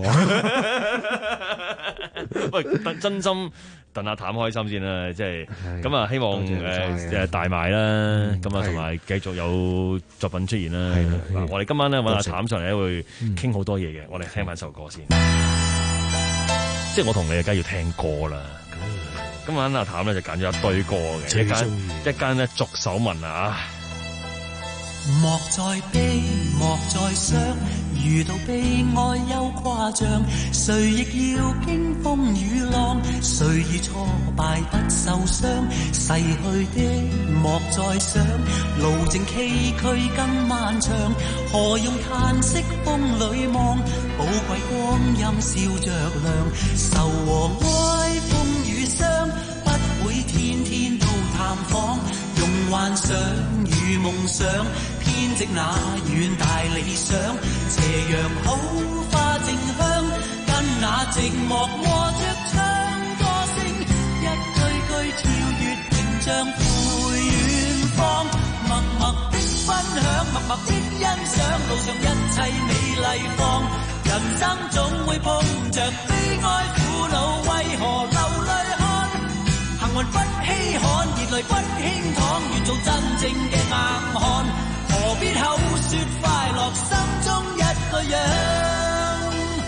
喂，真心戥阿譚開心先啦，即係咁啊！希望誒誒大賣啦，咁啊同埋繼續有作品出現啦。嗱，我哋今晚咧揾阿譚上嚟咧，會傾好多嘢嘅。我哋聽翻首歌先。即係我同你而家要聽歌啦。今晚阿譚咧就揀咗一堆歌嘅，一間一間咧逐手問啊！ 莫再悲，莫再傷，遇到悲哀又誇張，誰亦要經風雨浪，誰遇挫敗不受傷，逝去的莫再想，路正崎嶇更漫長，何用嘆息風裏望，寶貴光陰笑着亮，愁和哀風雨傷，不會天天都探訪，用幻想與夢想編織那遠大理想，斜陽好花正香，跟那寂寞和着唱歌聲，一句句跳躍屏障回遠方，默默的分享，默默的欣賞，路上一切美麗放，人生總會碰着悲哀苦惱，為何流淚看？幸運不稀罕，熱淚不輕淌，願做真正嘅硬漢，何必口說快樂，心中一個樣。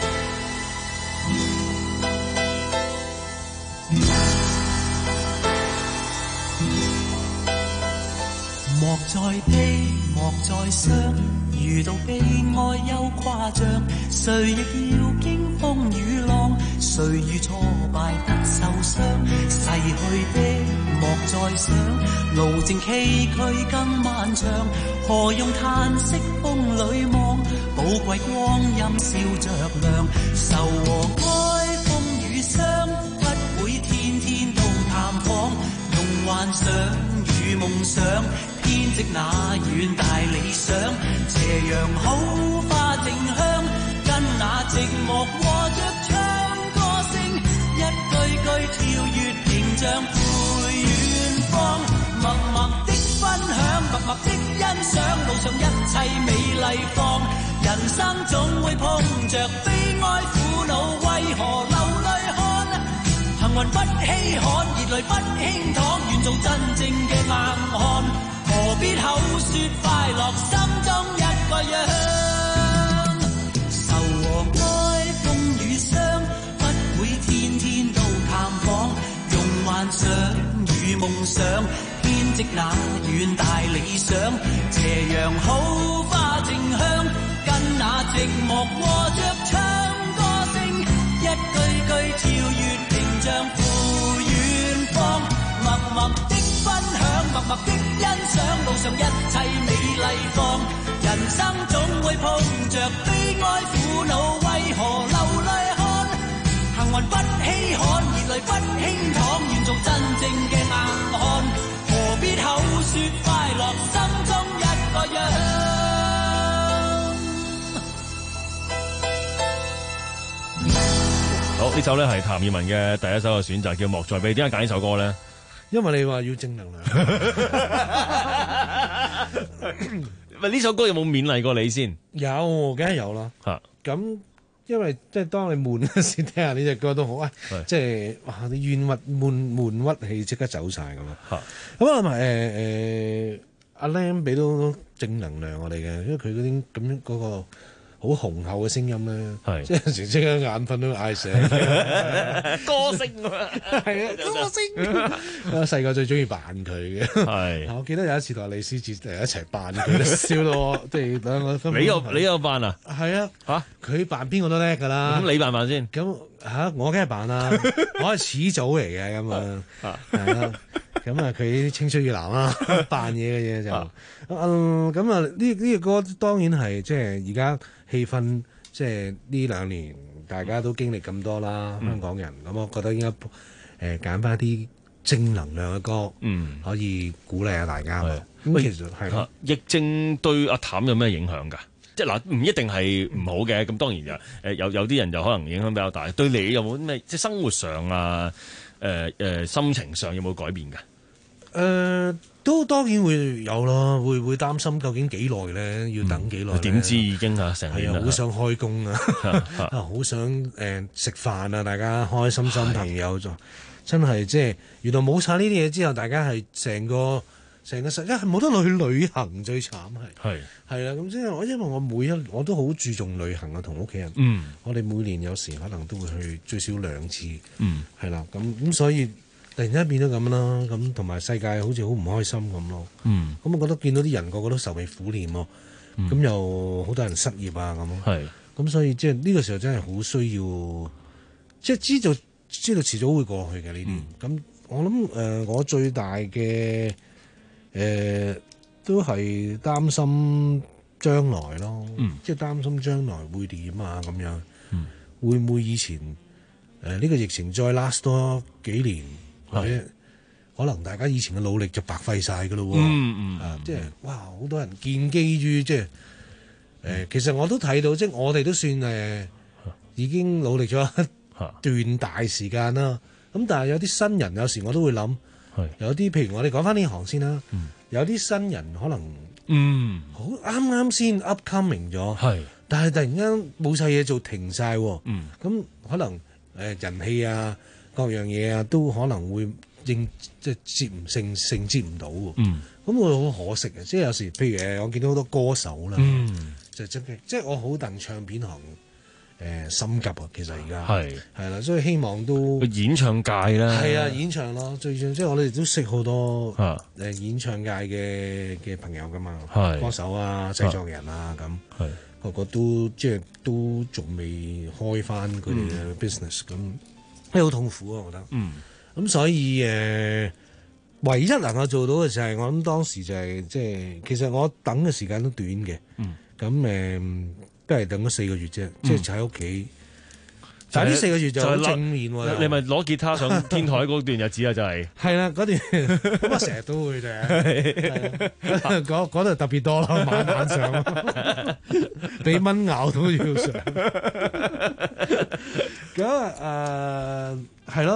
莫再悲，莫再傷，遇到悲哀又誇張，誰亦要經風雨浪，誰遇挫敗得受傷，逝去的莫再想，路正崎嶇更漫長，何用嘆息風裏望，寶貴光陰笑着亮，愁和哀風雨傷，不會天天都探訪，用幻想與夢想編織那遠大理想，斜陽好花正香，跟那寂寞和着唱歌聲，一句句跳躍像陪遠方，默默的分享，默默的欣賞，路上一切美麗放。人生總會碰着悲哀苦惱，為何流淚看？幸運不稀罕，熱淚不輕淌，願做真正嘅硬漢。何必口說快樂，心中一個樣。愁和哀，風與霜，不會天天都探訪。用幻想與夢想，編織那遠大理想。斜陽好，花正香，跟那寂寞和着唱歌聲，一句句跳躍屏障赴遠方。默默的分享，默默的欣賞，路上一切美麗放。人生總會碰着悲哀苦惱，為何流淚看？幸運不稀罕，熱淚不輕淌，願做真正嘅硬漢。何必口說快樂，心中一個樣。 好，呢首咧係譚耀文嘅第一首嘅選擇，叫《莫在悲》。點解揀呢首歌咧？ 因為你話要正能量。 喂，呢首歌有冇勉勵過你先？ 有，梗係有啦。 嚇， 咁因為即係當你悶嗰時聽下呢隻歌都好啊，即係哇啲怨鬱悶悶鬱氣即刻走晒咁咯。 嚇， 咁啊同埋誒誒阿 Lam 俾到正能量我哋嘅，因為佢嗰啲咁樣嗰個好雄厚嘅聲音咧，即係有時即刻眼瞓都嗌醒。 歌星啊， 係啊，歌星。我細個最中意扮佢嘅。 係， 我記得有一次同阿李思捷誒一齊扮佢，笑到我即係兩個。 你又你又扮啊？ 係啊， 嚇佢扮邊個都叻㗎啦。 咁你扮扮先。 咁嚇我梗係扮啦，我係始祖嚟嘅咁啊，係啦。咁啊，佢青出於藍啦，扮嘢嘅嘢就，嗯，咁啊，呢呢個歌當然係即係而家氣氛，即係呢兩年大家都經歷咁多啦，香港人，咁我覺得應該誒揀翻啲正能量嘅歌，嗯，可以鼓勵下大家。咁其實係疫症對阿譚有咩影響㗎？即係嗱，唔一定係唔好嘅，咁當然就誒有有啲人就可能影響比較大。對你有冇咩即係生活上啊，誒誒心情上有冇改變㗎？ 誒、呃、都當然會有咯，會會擔心究竟幾耐咧，要等幾耐？點、 嗯、知已經啊成年啦， 好想開工啊，好想誒食飯啊，大家開開心心朋友就真係即係原來冇晒呢啲嘢之後，大家係成個成個實一係冇得去旅行最慘係係係啦，咁即係我因為我每一我都好注重旅行啊，同屋企人，嗯，我哋每年有時可能都會去最少兩次，嗯，係啦，咁咁所以。突然間變咗咁啦，咁同埋世界好似好唔開心咁咯。嗯，咁我覺得見到啲人個個都愁眉苦臉喎，咁、嗯、又好多人失業啊咁。係，咁所以即係呢個時候真係好需要，即係知道知道遲早會過去嘅呢啲。咁、嗯、我諗誒、呃，我最大嘅誒、呃、都係擔心將來咯，嗯、即係擔心將來會點啊咁樣。嗯，會唔會以前誒呢、呃呢個疫情再 last 多幾年？或者可能大家以前嘅努力就白費晒㗎咯喎，嗯嗯啊，即係哇，好多人建基於即係誒、呃，其實我都睇到，即係我哋都算誒、呃、已經努力咗一段大時間啦。咁但係有啲新人，有時我都會諗，有啲譬如我哋講翻呢行先啦，有啲新人可能嗯好啱啱先 upcoming 咗，係，但係突然間冇晒嘢做，停晒喎，嗯，咁可能誒人氣啊。各樣嘢啊，都可能會應即係接唔承承接唔到喎。嗯，咁會好可惜嘅。即係有時，譬如誒，我見到好多歌手啦，嗯，就真嘅，即係我好戥唱片行誒、呃、心急啊。其實而家係係啦，所以希望都演唱界啦，係啊， 演唱咯，最即係我哋都識好多誒演唱界嘅嘅朋友噶嘛，歌手啊、製作人啊咁，係個個都即係都仲未開翻佢哋嘅 business 咁。嗯係好痛苦啊！我覺得，嗯，咁所以誒、呃，唯一能夠做到嘅就係、是、我諗當時就係、是、即係，其實我等嘅時間都短嘅，嗯，咁誒、呃、都係等咗四個月啫，嗯、即係喺屋企。但係呢四個月就好正面喎、啊， 你咪攞吉他上天台嗰段日子啊，就係係啦，嗰段咁我成日都會嘅，嗰嗰度特別多咯，晚晚上俾蚊咬都要上。咁誒係咯，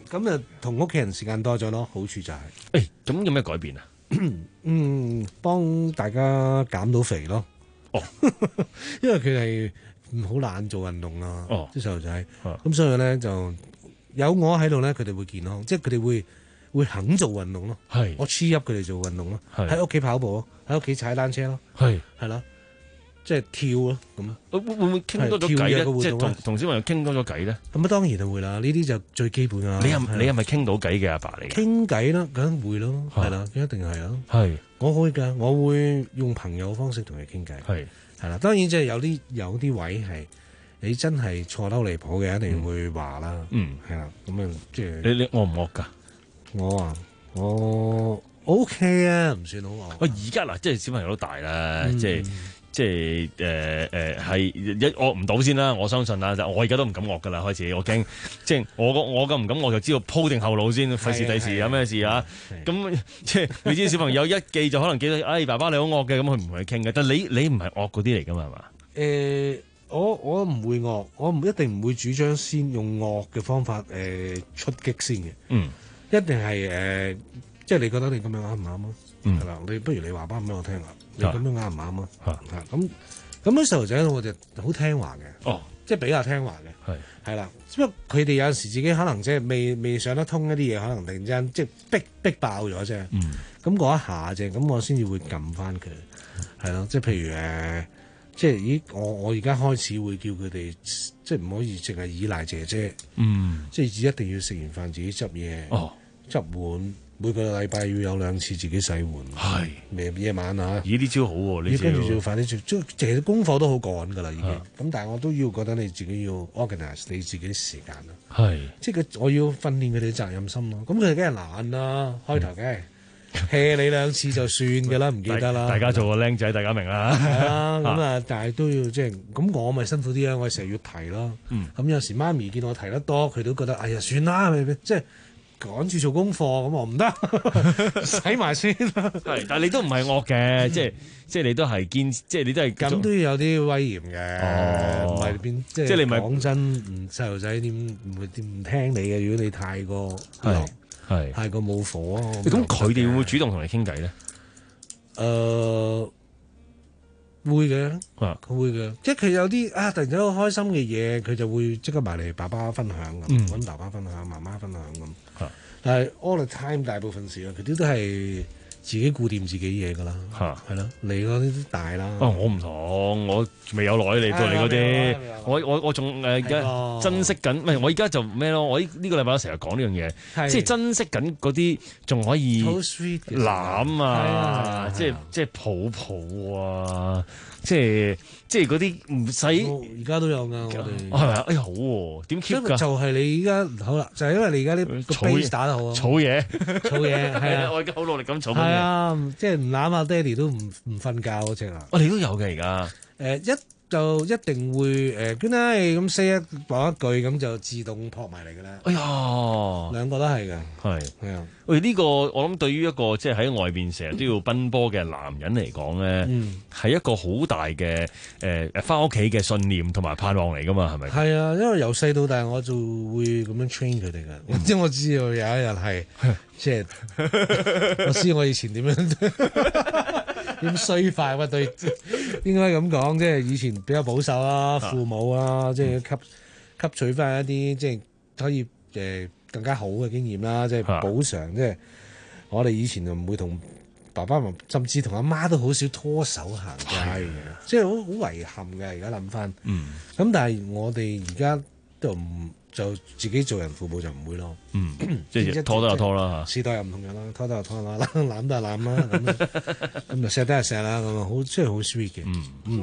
咁啊，同屋企人時間多咗咯，好處就係、是， 誒，咁有咩改變啊？ 嗯，幫大家減到肥咯。 哦， 因為佢係好懶做運動啊。 哦， 啲細路仔，咁所以咧就有我喺度咧，佢哋會健康，即係佢哋會會肯做運動咯。 係， 我黐入佢哋做運動咯， 係喺屋企跑步咯，喺屋企踩單車咯， 係係啦。即係跳咯，咁會會唔會傾多咗偈咧？即係同同小朋友傾多咗偈咧？ 咁啊，當然係會啦。呢啲就最基本啦。 你係你係咪傾到偈嘅阿爸嚟？ 傾偈啦，梗會咯，係啦，一定係啦。 係， 我會㗎，我會用朋友方式同佢傾偈。 係係啦，當然即係有啲有啲位係你真係錯得離譜嘅，一定會話啦。 嗯， 係啦，咁啊，即係你你惡唔惡㗎？ 我啊，我 OK 啊，唔算好惡。 喂，而家嗱，即係小朋友都大啦，即係。即係誒誒係一惡唔到先啦，我相信啦。我而家都唔敢惡噶啦，開始我驚，即係我我咁唔敢，我就知道鋪定後路先，費事第時有咩事啊。咁即係你知小朋友一記就可能記得，哎爸爸你好惡嘅，咁佢唔同你傾嘅。但係你你唔係惡嗰啲嚟噶嘛，係嘛？ 誒，我我唔會惡，我唔一定唔會主張先用惡嘅方法誒、呃、出擊先嘅。 嗯， 一定係誒、呃，即係你覺得你咁樣啱唔啱啊？ 嗯， 係啦，你不如你話翻俾我聽啊。你咁樣啱唔啱啊？嚇咁咁啲細路仔我就好聽話嘅， 哦， 即係比較聽話嘅， 係係啦。只不過佢哋有陣時自己可能即係未未上得通一啲嘢，可能突然之間即係逼逼爆咗啫。 嗯， 咁嗰一下啫，咁我先至會撳翻佢，係咯。即係譬如誒，即係咦，我我而家開始會叫佢哋即係唔可以淨係依賴姐姐， 嗯， 即係一定要食完飯自己執嘢， 哦， 執碗。每個禮拜要有兩次自己洗碗， 係夜夜晚啊！ 咦，呢招好喎，呢要招跟住要快啲做，即係功課都好趕噶啦，已經。 啊咁但係我都要覺得你自己要 organize 你自己啲時間啦。 係， 即係佢我要訓練佢哋責任心咯。咁佢哋梗係懶啦，開頭梗係 hea 你兩次就算㗎啦，唔記得啦。 大家做個僆仔，大家明啦。 係啊，咁啊，但係都要即係咁，我咪辛苦啲啊！我成日要提咯。 嗯。 咁有時媽咪見我提得多，佢都覺得哎呀算啦，即係。趕住做功課咁我唔得，洗埋先。 係，但係你都唔係惡嘅，即係即係你都係堅，即係你都係咁都要有啲威嚴嘅，唔係變即係即係你咪講真，唔細路仔點唔會點唔聽你嘅？如果你太過係係太過冇火啊！ 咁佢哋會唔會主動同你傾偈咧？ 誒。會嘅， 佢會嘅，即係佢有啲啊，突然間好開心嘅嘢，佢就會即刻埋嚟爸爸分享咁，揾、嗯、爸爸分享、媽媽分享咁。 啊、 但係 all the time 大部分時間佢啲都係自己顧掂自己嘢㗎啦。嚇，係咯，你嗰啲大啦。 哦，我唔同，我未有耐嚟到你嗰啲，我我我仲誒而家珍惜緊，唔係我而家就咩咯？我呢呢個禮拜成日講呢樣嘢，即係珍惜緊嗰啲仲可以攬啊，即係即係抱抱啊。即係即係嗰啲唔使， 而家都有㗎，我哋係咪啊？哎呀好喎，點 keep 㗎？ 就係你而家好啦，就係因為你而家啲個 base 打得好啊， 儲嘢， 儲嘢係啊！ 我而家好努力咁儲嘢。 係啊，即係唔攬下爹哋都唔唔瞓覺嗰隻啊！ 我哋都有嘅而家。 誒一就一定會誒 good night 咁 say 一講一句咁就自動撲埋嚟㗎啦。 哎呀， 兩個都係㗎， 係係啊。 喂，呢個我諗對於一個即係喺外邊成日都要奔波嘅男人嚟講咧，係、嗯、一個好大嘅誒誒翻屋企嘅信念同埋盼望嚟㗎嘛，係咪？ 係啊，因為由細到大我就會咁樣 train 佢哋㗎。即係我知道有一日係即係我知我以前點樣。點衰快喎？對，應該咁講，即係以前比較保守啦，父母啊，即係吸吸取翻一啲即係可以誒更加好嘅經驗啦，即係補償。即係我哋以前就唔會同爸爸媽媽，甚至同阿媽都好少拖手行街嘅，即係好好遺憾嘅。而家諗翻， 嗯， 咁但係我哋而家都唔就自己做人父母就唔會咯， 嗯，即係拖得就拖啦嚇， 時代又唔同樣啦，拖得就拖啦，攬得就攬啦，咁咁就錫得就錫啦，咁啊好即係好 sweet 嘅， 嗯嗯。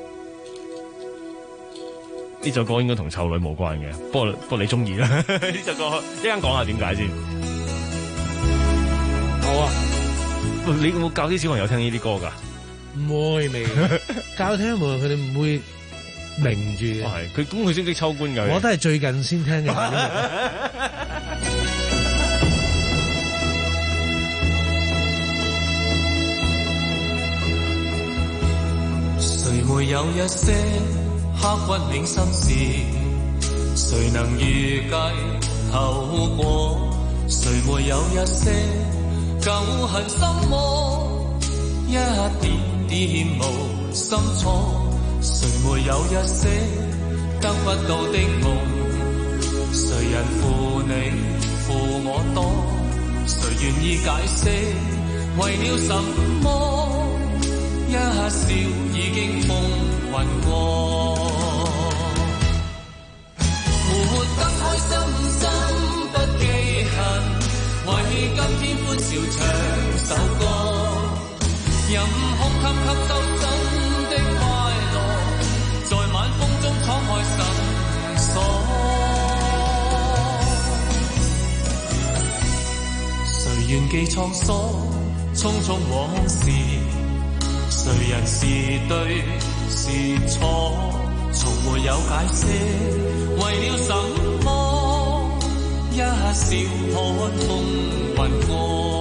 呢首歌應該同臭女冇關嘅，不過不過你中意啦。呢首歌一陣講下點解先。 好啊， 你有冇教啲小朋友聽呢啲歌㗎？ 唔會未教聽冇，佢哋唔會。明住嘅， 係佢咁佢識唔識秋官㗎？ 我都係最近先聽嘅。 誰沒有一些刻骨銘心事？誰能預計後果，誰沒有一些舊恨心魔，一點點無心錯，誰沒有一些得不到的夢，誰人負你負我多，誰願意解釋為了什麼，一笑已經風雲過，活得開心心不記恨，為今天歡笑唱首歌，任空吸吸收新的快樂，在晚風中敞開心鎖，誰願記滄桑匆匆往事，誰人是對是錯，從沒有解釋為了什麼，一笑看風雲過，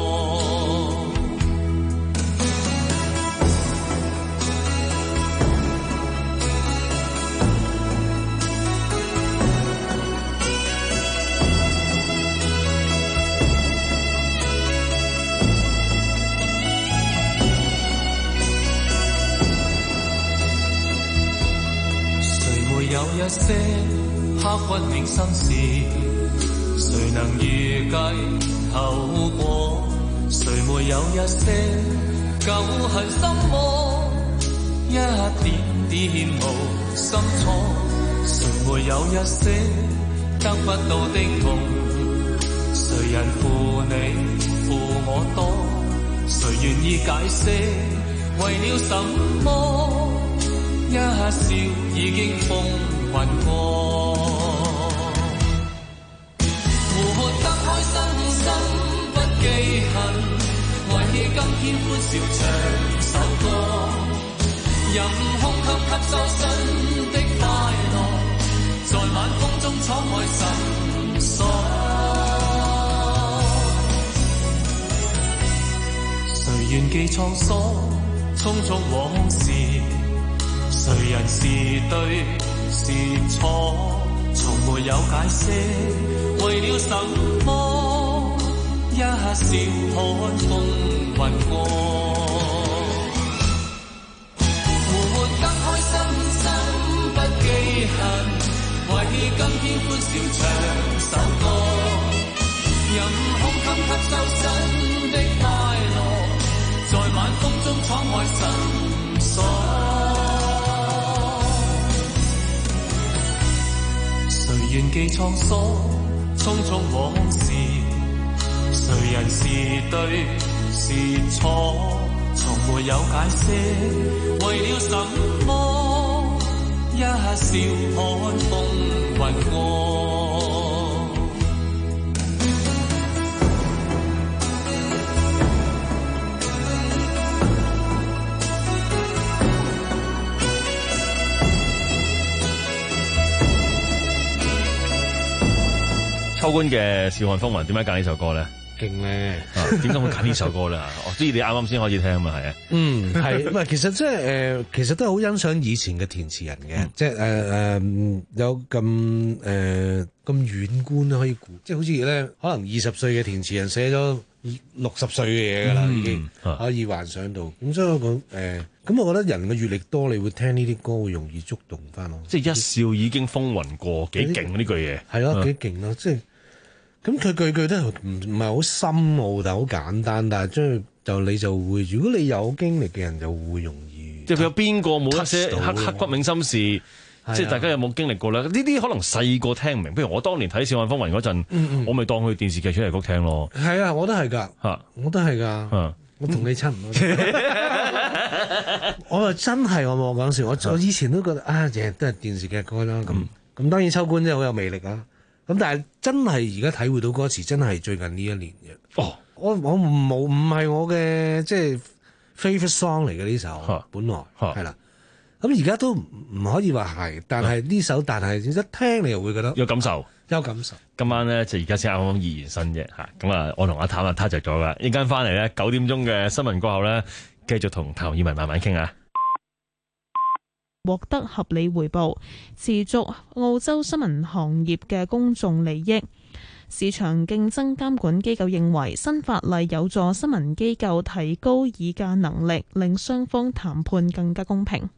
有一些刻骨銘心事，誰能預計後果，誰沒有一些舊恨心魔，一點點無心錯，誰沒有一些得不到的夢，誰人負你負我多，誰願意解釋為了什麼，一笑已經風雲過，活得開心心不記恨，為今天歡笑唱首歌，任空吸吸收新的快樂，在晚風中敞開心鎖，誰願記滄桑匆匆往事，誰人是對是錯，從沒有解釋為了什麼，一笑看風雲過，活得開心心不記恨，為今天歡笑唱首歌，任空吸吸收新的快樂，在晚風中敞開心鎖，誰願記滄桑匆匆往事，誰人是對是錯，從沒有解釋為了什麼，一笑看風雲過， 秋官嘅《笑看風雲》點解揀呢首歌咧？ 勁咧！ 點解會揀呢首歌咧？我知你啱啱先開始聽啊嘛，係啊。 嗯，係，唔係其實即係誒，其實都係好欣賞以前嘅填詞人嘅，嗯、即係誒誒有咁誒咁遠觀可以估，即係好似咧，可能二十歲嘅填詞人寫咗六十歲嘅嘢㗎啦，嗯、已經可以幻想到。咁、嗯、所以我講誒，咁、呃、我覺得人嘅閲歷多，你會聽呢啲歌會容易觸動翻咯。 即係一笑已經風雲過，幾勁呢句嘢。係咯，幾勁咯，即係。咁佢句句都唔唔係好深奧，但係好簡單。但係將佢就你就會，如果你有經歷嘅人就會容易。 即係佢有邊個冇一些刻刻骨銘心事？即係大家有冇經歷過咧？呢啲可能細個聽唔明。譬如我當年睇《笑看風雲》嗰陣，嗯嗯我咪當佢電視劇主題曲聽咯。 係啊，我都係㗎，嚇，我都係㗎，我同你親唔多。我話真係我冇講笑，我我以前都覺得啊，日日都係電視劇歌啦。咁咁、嗯、當然秋官真係好有魅力啊！咁但係真係而家體會到歌詞，真係最近呢一年嘅。哦，我我冇唔係我嘅即係 favourite song 嚟嘅呢首，啊、本來係啦。咁而家都唔可以話係，但係呢首，但係一聽你又會覺得有感受， 有感受。 今晚咧就而家先啱啱二完身啫嚇，咁啊我同阿譚啊撻着咗噶，一陣間翻嚟咧九點鐘嘅新聞過後咧，繼續同譚以文慢慢傾啊。 獲得合理回報，持續澳洲新聞行業嘅公眾利益。 市場競爭監管機構認為新法例有助新聞機構提高議價能力，令雙方談判更加公平。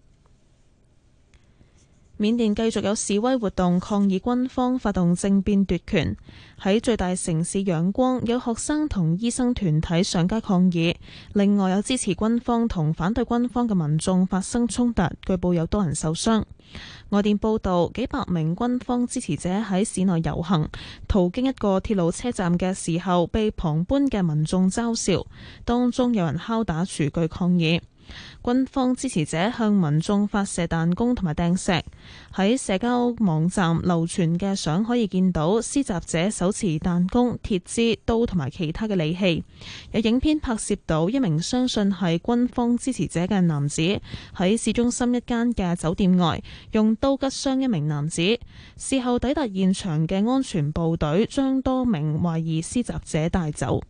緬甸繼續有示威活動抗議軍方發動政變奪權，喺最大城市仰光有學生同醫生團體上街抗議，另外有支持軍方同反對軍方嘅民眾發生衝突，據報有多人受傷。外電報道，幾百名軍方支持者喺市內遊行，途經一個鐵路車站嘅時候，被旁觀嘅民眾嘲笑，當中有人敲打廚具抗議。軍方支持者向民眾發射彈弓同埋掟石，喺社交網站流傳嘅相可以見到施襲者手持彈弓、鐵枝、刀同埋其他嘅利器。有影片拍攝到一名相信係軍方支持者嘅男子喺市中心一間嘅酒店外用刀拮傷一名男子。事後抵達現場嘅安全部隊將多名懷疑施襲者帶走。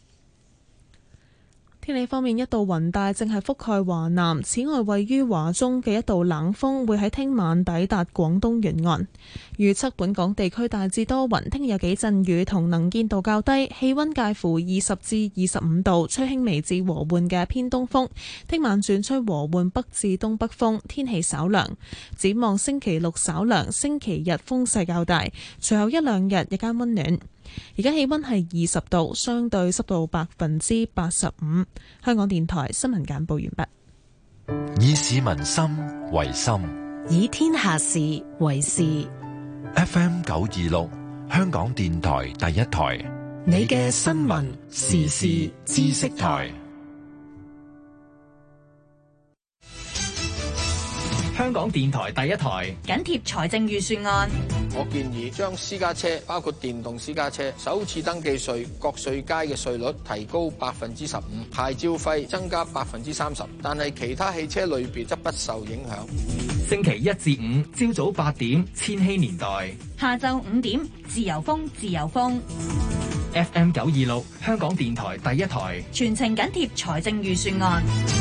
天氣方面，一道雲帶正係覆蓋華南，此外位於華中嘅一道冷鋒會喺聽晚抵達廣東沿岸。預測本港地區大致多雲，聽日有幾陣雨同能見度較低，氣溫介乎二十至二十五度，吹輕微至和緩嘅偏東風。聽晚轉吹和緩北至東北風，天氣稍涼。展望星期六稍涼，星期日風勢較大，隨後一兩日日間溫暖。而家氣溫係二十度，相對濕度百分之八十五。香港電台新聞簡報完畢。以市民心為心， 以天下事為事。 F M 九二六，香港電台第一台， 你嘅新聞時事知識台。 香港電台第一台緊貼財政預算案。 我建議將私家車，包括電動私家車首次登記稅各稅階嘅稅率提高百分之十五，牌照費增加百分之三十，但係其他汽車類別則不受影響。 星期一至五朝早八點，千禧年代； 下晝五點，自由風，自由風。 F M 九二六，香港電台第一台， 全程緊貼財政預算案。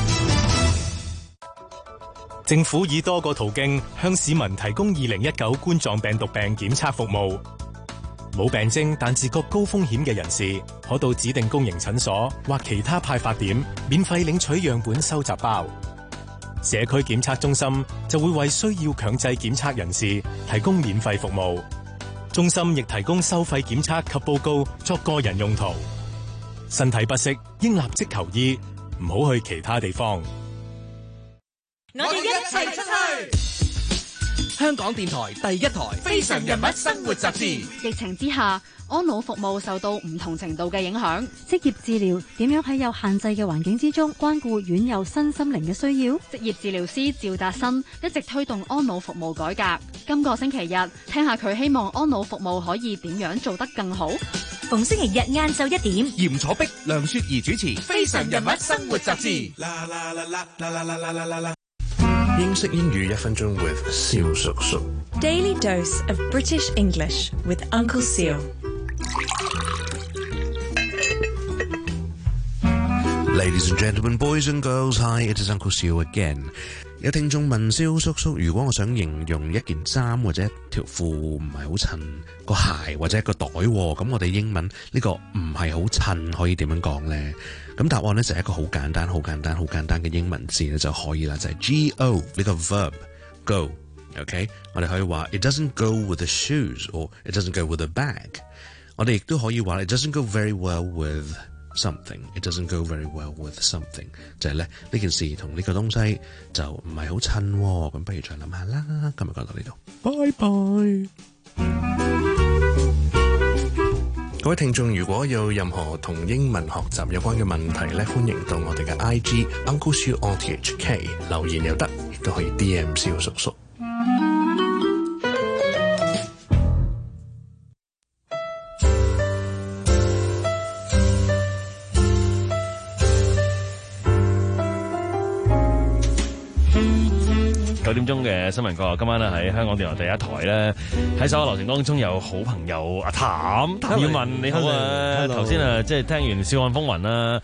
政府以多個途徑向市民提供二零一九冠狀病毒病檢測服務。冇病徵但自覺高風險嘅人士，可到指定公營診所或其他派發點免費領取樣本收集包。社區檢測中心就會為需要強制檢測人士提供免費服務。中心亦提供收費檢測及報告作個人用途。身體不適應立即求醫，唔好去其他地方。 我哋一齊出去！香港電台第一台《非常人物生活雜誌》。 疫情之下，安老服務受到唔同程度嘅影響。職業治療點樣喺有限制嘅環境之中關顧院友身心靈嘅需要？職業治療師趙達新一直推動安老服務改革。今個星期日，聽下佢希望安老服務可以點樣做得更好。 逢星期日晏晝一點， 嚴楚碧、梁雪兒主持《非常人物生活雜誌》。 英式英語一分鐘 with 蕭叔叔。 Daily dose of British English with Uncle Seal. Ladies and gentlemen, boys and girls, hi, it is Uncle Seal again. 有聽眾問蕭叔叔，如果我想形容一件衫或者一條褲唔係好襯個鞋或者一個袋，咁我哋英文呢個唔係好襯可以點樣講呢？咁答案呢就係一個好簡單、好簡單、好簡單嘅英文字咧就可以啦，就係 G O 呢個 verb go。OK， 我哋可以話 It doesn't go with the shoes or It doesn't go with the bag。我哋亦都可以話 It doesn't go very well with something. It doesn't go very well with something。就係咧呢件事同呢個東西就唔係好襯，咁不如再諗下啦。今日講到呢度，拜拜。 各位聽眾，如果有任何同英文學習有關嘅問題咧，歡迎到我哋嘅 I G Uncle Siu O T H K 留言又得，亦都可以 D M 蕭叔叔。 九點鐘嘅新聞過，今晚咧喺香港電台第一台咧，喺首個流程當中有好朋友阿譚譚耀文，你好啊！頭先啊，即係聽完《笑看風雲》啦，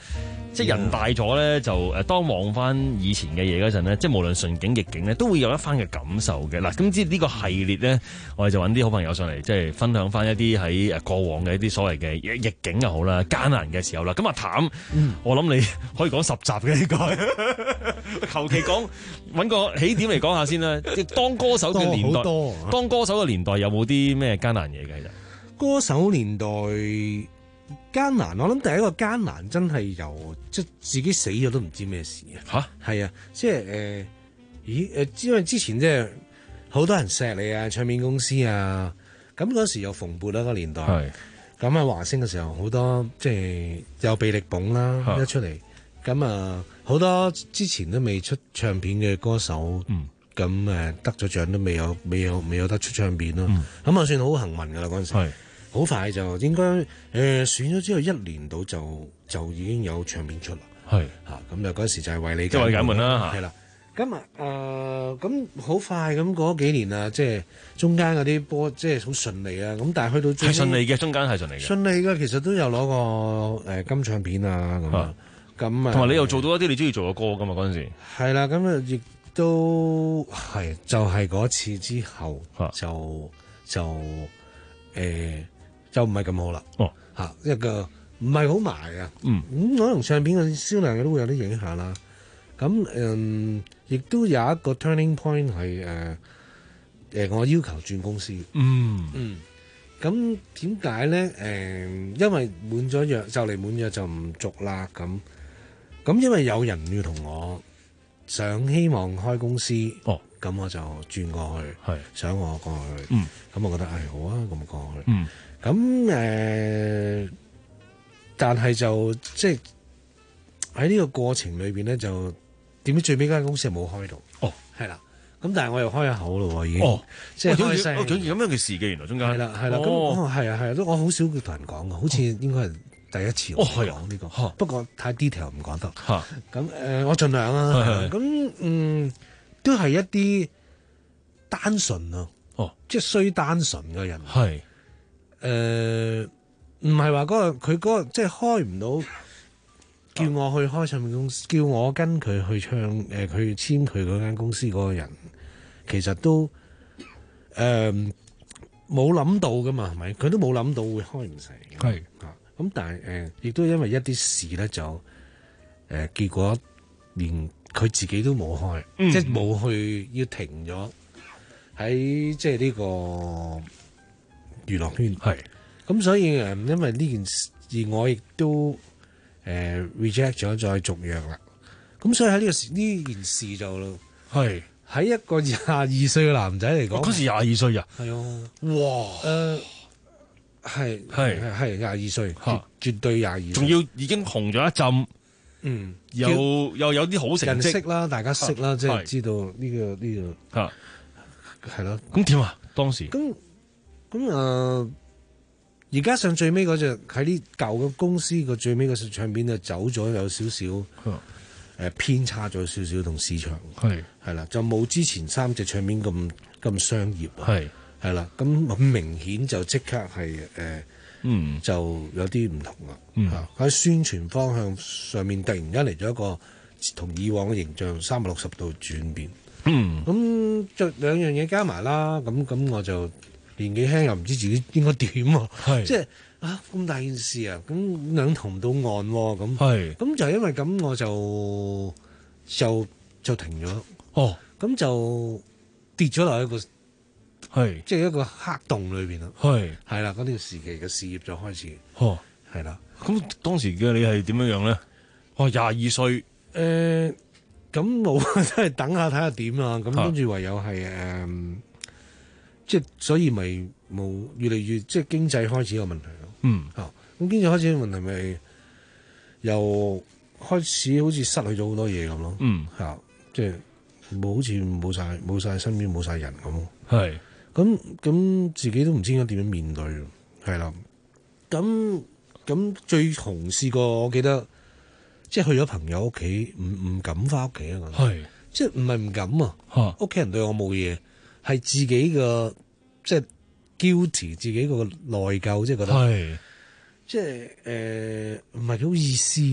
即係人大咗咧，就誒當望翻以前嘅嘢嗰陣咧，即係無論順境逆境咧，都會有一番嘅感受嘅。嗱，咁知呢個系列咧，我哋就揾啲好朋友上嚟，即係分享翻一啲喺誒過往嘅一啲所謂嘅逆境又好啦，艱難嘅時候啦。咁阿譚，嗯、我諗你可以講十集嘅應該，求其講揾個起點嚟講下先啦。當歌手嘅年代， 多多當歌手嘅年代有冇啲咩艱難嘢嘅？其實歌手年代。艱難，我諗第一個艱難真係由即係自己死咗都唔知咩事啊！嚇，係啊，即係誒、呃，咦誒，因為之前即係好多人錫你啊，唱片公司啊，咁嗰時又蓬勃啦個年代，咁喺華星嘅時候好多即係有被力捧啦，一出嚟，咁啊好多之前都未出唱片嘅歌手，咁誒、嗯、得咗獎都未有未有未有得出唱片咯，咁、嗯、啊算好幸運噶啦嗰陣時。好快就應該誒、呃、選咗之後一年到就就已經有唱片出啦，係嚇咁就嗰時就係為你即係為解悶啦， 係啦。咁啊誒咁好快咁過咗幾年啊，即係中間嗰啲波即係好順利啊。咁但係去到最係順利嘅，中間係順利嘅， 順利嘅其實都有攞過誒、呃、金唱片啊咁啊。咁啊， 同埋你又做到一啲你中意做嘅歌噶嘛嗰陣時。 係啦，咁啊亦都係就係、是、嗰次之後就就誒。呃就唔係咁好啦，哦嚇，一個唔係好賣啊，嗯，咁可能唱片嘅銷量都會有啲影響啦。咁嗯，亦都有一個 turning point 係誒誒，我要求轉公司， 嗯嗯，咁點解咧？誒、呃，因為滿咗約就嚟滿約就唔續啦，咁咁因為有人要同我想希望開公司，哦，咁我就轉過去，係想我過去，嗯，咁我覺得係、哎、好啊，咁過去，嗯。咁誒、呃，但係就即係喺呢個過程裏邊咧，就點知最尾間公司係冇開到。哦，係啦。咁但係我又開咗口咯，已經。哦，即係開聲。 哦，咁樣嘅事嘅，原來中間。 係啦，係啦。咁哦，係啊，係啊，都我好少同人講嘅，好似應該係第一次我講呢個。哦，不過太 detail 唔講得。嚇。咁誒、呃，我盡量啊。咁嗯，都係一啲單純啊。哦。即係衰單純嘅人。係。誒，唔係話嗰個佢嗰個即係開唔到，叫我去開唱片公司，叫我跟佢去唱誒，佢、呃、簽佢嗰間公司嗰個人，其實都誒冇諗到噶嘛，係咪？佢都冇諗到會開唔成。係啊，咁但係誒，亦、呃、都因為一啲事咧，就誒、呃、結果連佢自己都冇開，嗯、即係冇去要停咗喺即係呢、這個。娛樂圈係，咁所以誒，因為呢件事，而我亦都誒、呃、reject 咗再續約啦。咁所以喺呢、這個呢件事就係喺一個廿二歲嘅男仔嚟講， 嗰時廿二歲啊， 係啊，哇，誒係係係廿二歲，絕絕對廿二歲， 仲要已經紅咗一陣，嗯，又又有啲好成績， 人識啦，大家識啦，即係知道呢、這個呢、這個嚇係咯。 咁點啊？當時咁。咁誒，而、呃、加上最尾嗰隻喺呢舊嘅公司個最尾嗰隻唱片就走咗，有少少誒偏差咗少少同市場係係啦，就冇之前三隻唱片咁咁商業係係啦，咁好明顯就即刻係誒、呃、嗯就有啲唔同啦，嗯喺、啊、宣傳方向上面突然間嚟咗一個同以往嘅形象三百六十度轉變，嗯咁就兩樣嘢加埋啦，咁咁我就。年紀輕又唔知自己應該點喎，即係啊咁大件事啊，咁兩頭唔到岸喎，咁咁就因為咁我就就就停咗，哦，咁就跌咗落一個係即係一個黑洞裏邊啦，係係啦，嗰段時期嘅事業就開始，哦，係啦， 咁當時嘅你係點樣樣咧？哦，廿二歲， 誒，咁冇真係等下睇下點啊，咁跟住唯有係誒。即係所以咪冇越嚟越即係經濟開始有問題咯。嗯，嚇咁經濟開始有問題咪又開始好似失去咗好多嘢咁咯。嗯，嚇即係冇好似冇晒冇曬身邊冇晒人咁。係咁咁自己都唔知應該點樣面對。係啦，咁咁最紅試過我記得即係去咗朋友屋企，唔唔敢翻屋企啊！係即係唔係唔敢啊？屋企人對我冇嘢。係自己嘅即係 guilty，自己個內疚，即係覺得，即係誒唔係幾好意思啊！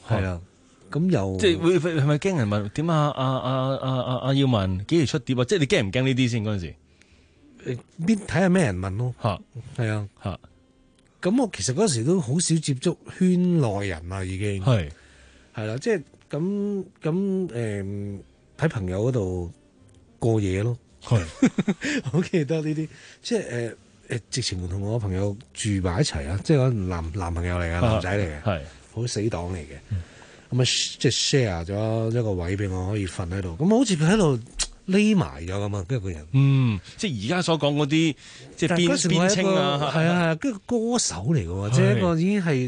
係啦。咁又即係會係咪驚人問點啊？阿阿阿阿阿耀文幾時出碟啊？即係你驚唔驚呢啲先嗰陣時？ 邊睇下咩人問咯？ 嚇係啊嚇。 咁我其實嗰時都好少接觸圈內人啦，已經係係啦，即係咁咁誒喺朋友嗰度過夜咯。係好記得呢啲，即係誒誒直情同我朋友住埋一齊啊！即係我男男朋友嚟嘅，男仔嚟嘅， 係好死黨嚟嘅。咁啊，即係 share 咗一個位俾我可以瞓喺度。咁好似佢喺度匿埋咗咁啊，跟住個人。 嗯，即係而家所講嗰啲，即係邊邊稱啊， 係啊係啊，跟住歌手嚟嘅喎，即係一個已經係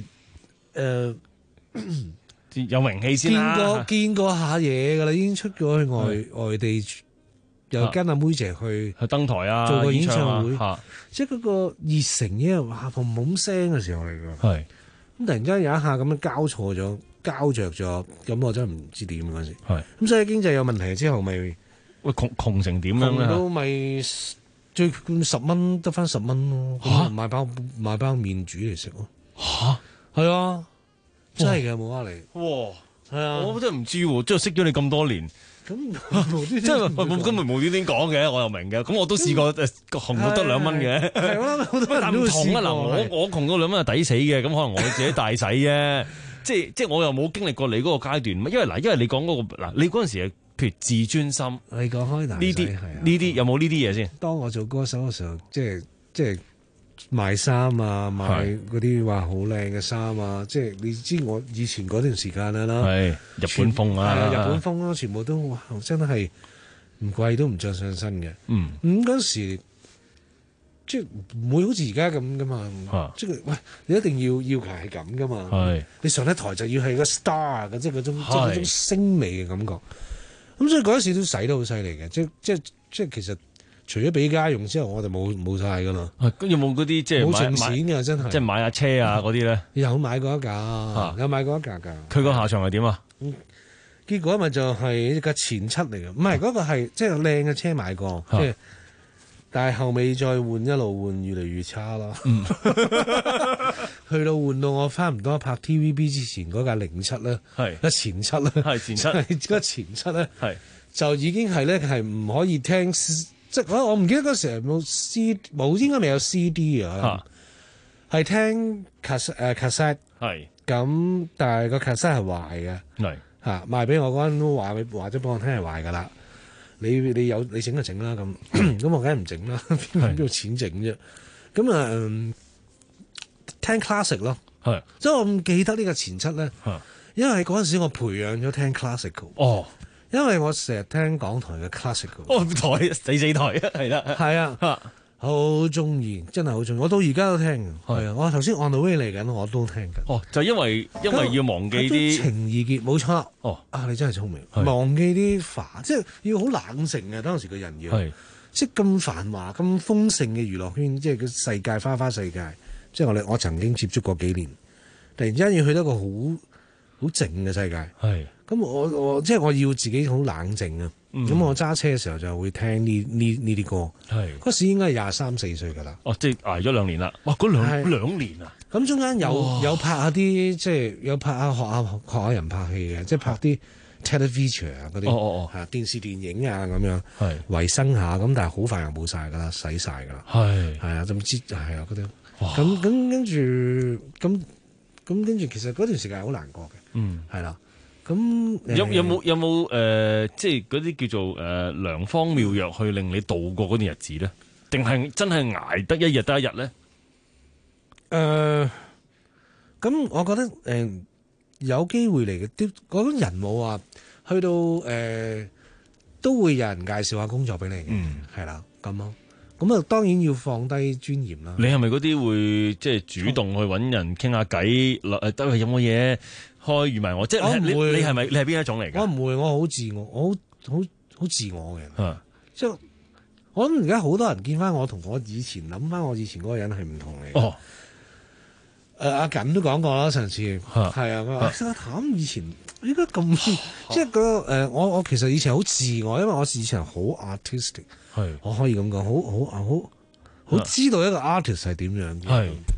誒有名氣先啦。見過見過下嘢㗎啦，已經出咗去外外地，又跟阿妹姐去去登台啊， 做個演唱會。即係嗰個熱誠，因為哇嘭嘭聲嘅時候嚟㗎。係咁突然間有一下咁樣交錯咗。交着咗，咁我真係唔知點嗰陣時。係咁，所以經濟有問題之後，咪喂窮窮成點樣咧？ 窮到咪最十蚊得翻十蚊咯。嚇！買包買包麵煮嚟食咯。 嚇！ 係啊，真係嘅冇呃你。 哇！ 係啊， 我真係唔知喎，即係識咗你咁多年。 咁即係冇根本無端端講嘅，我又明嘅。咁我都試過誒窮到得兩蚊嘅。係我諗好多人都試過。嗱，我我窮到兩蚊係抵死嘅，咁可能我自己大使啫。即係即係我又冇經歷過你嗰個階段，因為嗱，因為你講嗰、嗰個嗱，你嗰陣時係譬如自尊心， 你講開呢啲呢啲有冇呢啲嘢先？ 當我做歌手嘅時候，即係即係賣衫啊，賣嗰啲話好靚嘅衫啊，即係你知我以前嗰段時間啦， 係日本風啊， 日本風咯，全部都哇真係唔貴都唔着上身嘅。 嗯， 咁嗰時。即係唔會好似而家咁噶嘛，啊、即係喂，你一定要要求係咁噶嘛。係你上得台就要係個 star 嘅，即係嗰種即係嗰種星美嘅感覺。咁所以嗰陣時都使得好犀利嘅，即係即係即係其實除咗俾家用之後，我就冇冇曬噶啦。 咁有冇嗰啲即係冇剩錢嘅真係， 即係買下車啊嗰啲咧？ 有買過一架，啊、有買過一架㗎。 佢個下場係點啊？ 結果咪就係一架前七嚟嘅，唔係嗰個係即係靚嘅車買過，即係。但係後尾再換一路換越嚟越差啦，嗯、去到換到我差唔多拍 T V B 之前嗰架零七咧，係前七咧，係前七，嗰前七咧，係就已經係咧係唔可以聽，即係我我唔記得嗰時係冇 C 冇應該未有 C D 啊，係聽 cassette 誒 cassette 係咁，但係個 cassette 係壞嘅，係嚇賣俾我嗰陣都話話咗俾我聽係壞㗎啦。你你有你整就整啦咁，咁我梗係唔整啦，邊度錢整啫？咁啊、嗯，聽 classic 咯，係，所以我唔記得呢個前七咧，因為嗰陣時我培養咗聽 classical，哦，因為我成日聽港台嘅 classical， 哦台死死台啊，係啦， 係啊。好中意，真係好中意，我到而家都聽嘅。係啊，我頭先 on the way 嚟緊，我都聽緊。 哦，就因為因為要忘記啲情意結，冇錯。哦，啊，你真係聰明，忘記啲煩，即係要好冷靜嘅。當時個人要，係即係咁繁華、咁豐盛嘅娛樂圈，即係個世界花花世界。即係我哋我曾經接觸過幾年，突然之間要去到一個好好靜嘅世界。係咁，我我即係我要自己好冷靜啊。咁、嗯、我揸車嘅時候就會聽呢呢呢啲歌，係嗰時應該係廿三四歲㗎啦。 哦，即係捱咗兩年啦。哇，嗰兩兩年啊！ 咁中間有有拍下啲即係有拍下學下學下人拍戲嘅，即係拍啲 television 啊嗰啲，哦哦哦，電視電影啊咁樣，係維生下咁，但係好快又冇晒㗎啦，洗晒㗎啦。係係啊，就唔知係啊嗰啲。咁咁跟住咁咁跟住，其實嗰段時間係好難過嘅。嗯，係啦。咁有有冇有冇誒，即係嗰啲叫做誒、呃、良方妙藥去令你度過嗰段日子咧？定係真係捱得一日得一日咧？誒、 呃，咁我覺得誒、呃、有機會嚟嘅，啲嗰種人冇話去到誒、呃、都會有人介紹下工作俾你嘅，係啦咁咯。咁啊，當然要放低尊嚴啦。 你係咪嗰啲會即係主動去揾人傾下偈？誒，得係有冇嘢？開預埋我，即係你你係咪你係邊一種嚟㗎？ 我唔會，我好自我，我好好好自我嘅人。即係我諗而家好多人見翻我，同我以前諗翻我以前嗰個人係唔同嚟。哦，誒阿錦都講過啦，上次係啊，佢話阿譚以前應該咁，即係個誒我我其實以前好自我，因為我以前好 artistic， 係我可以咁講，好好好好知道一個 artist 係點樣嘅。係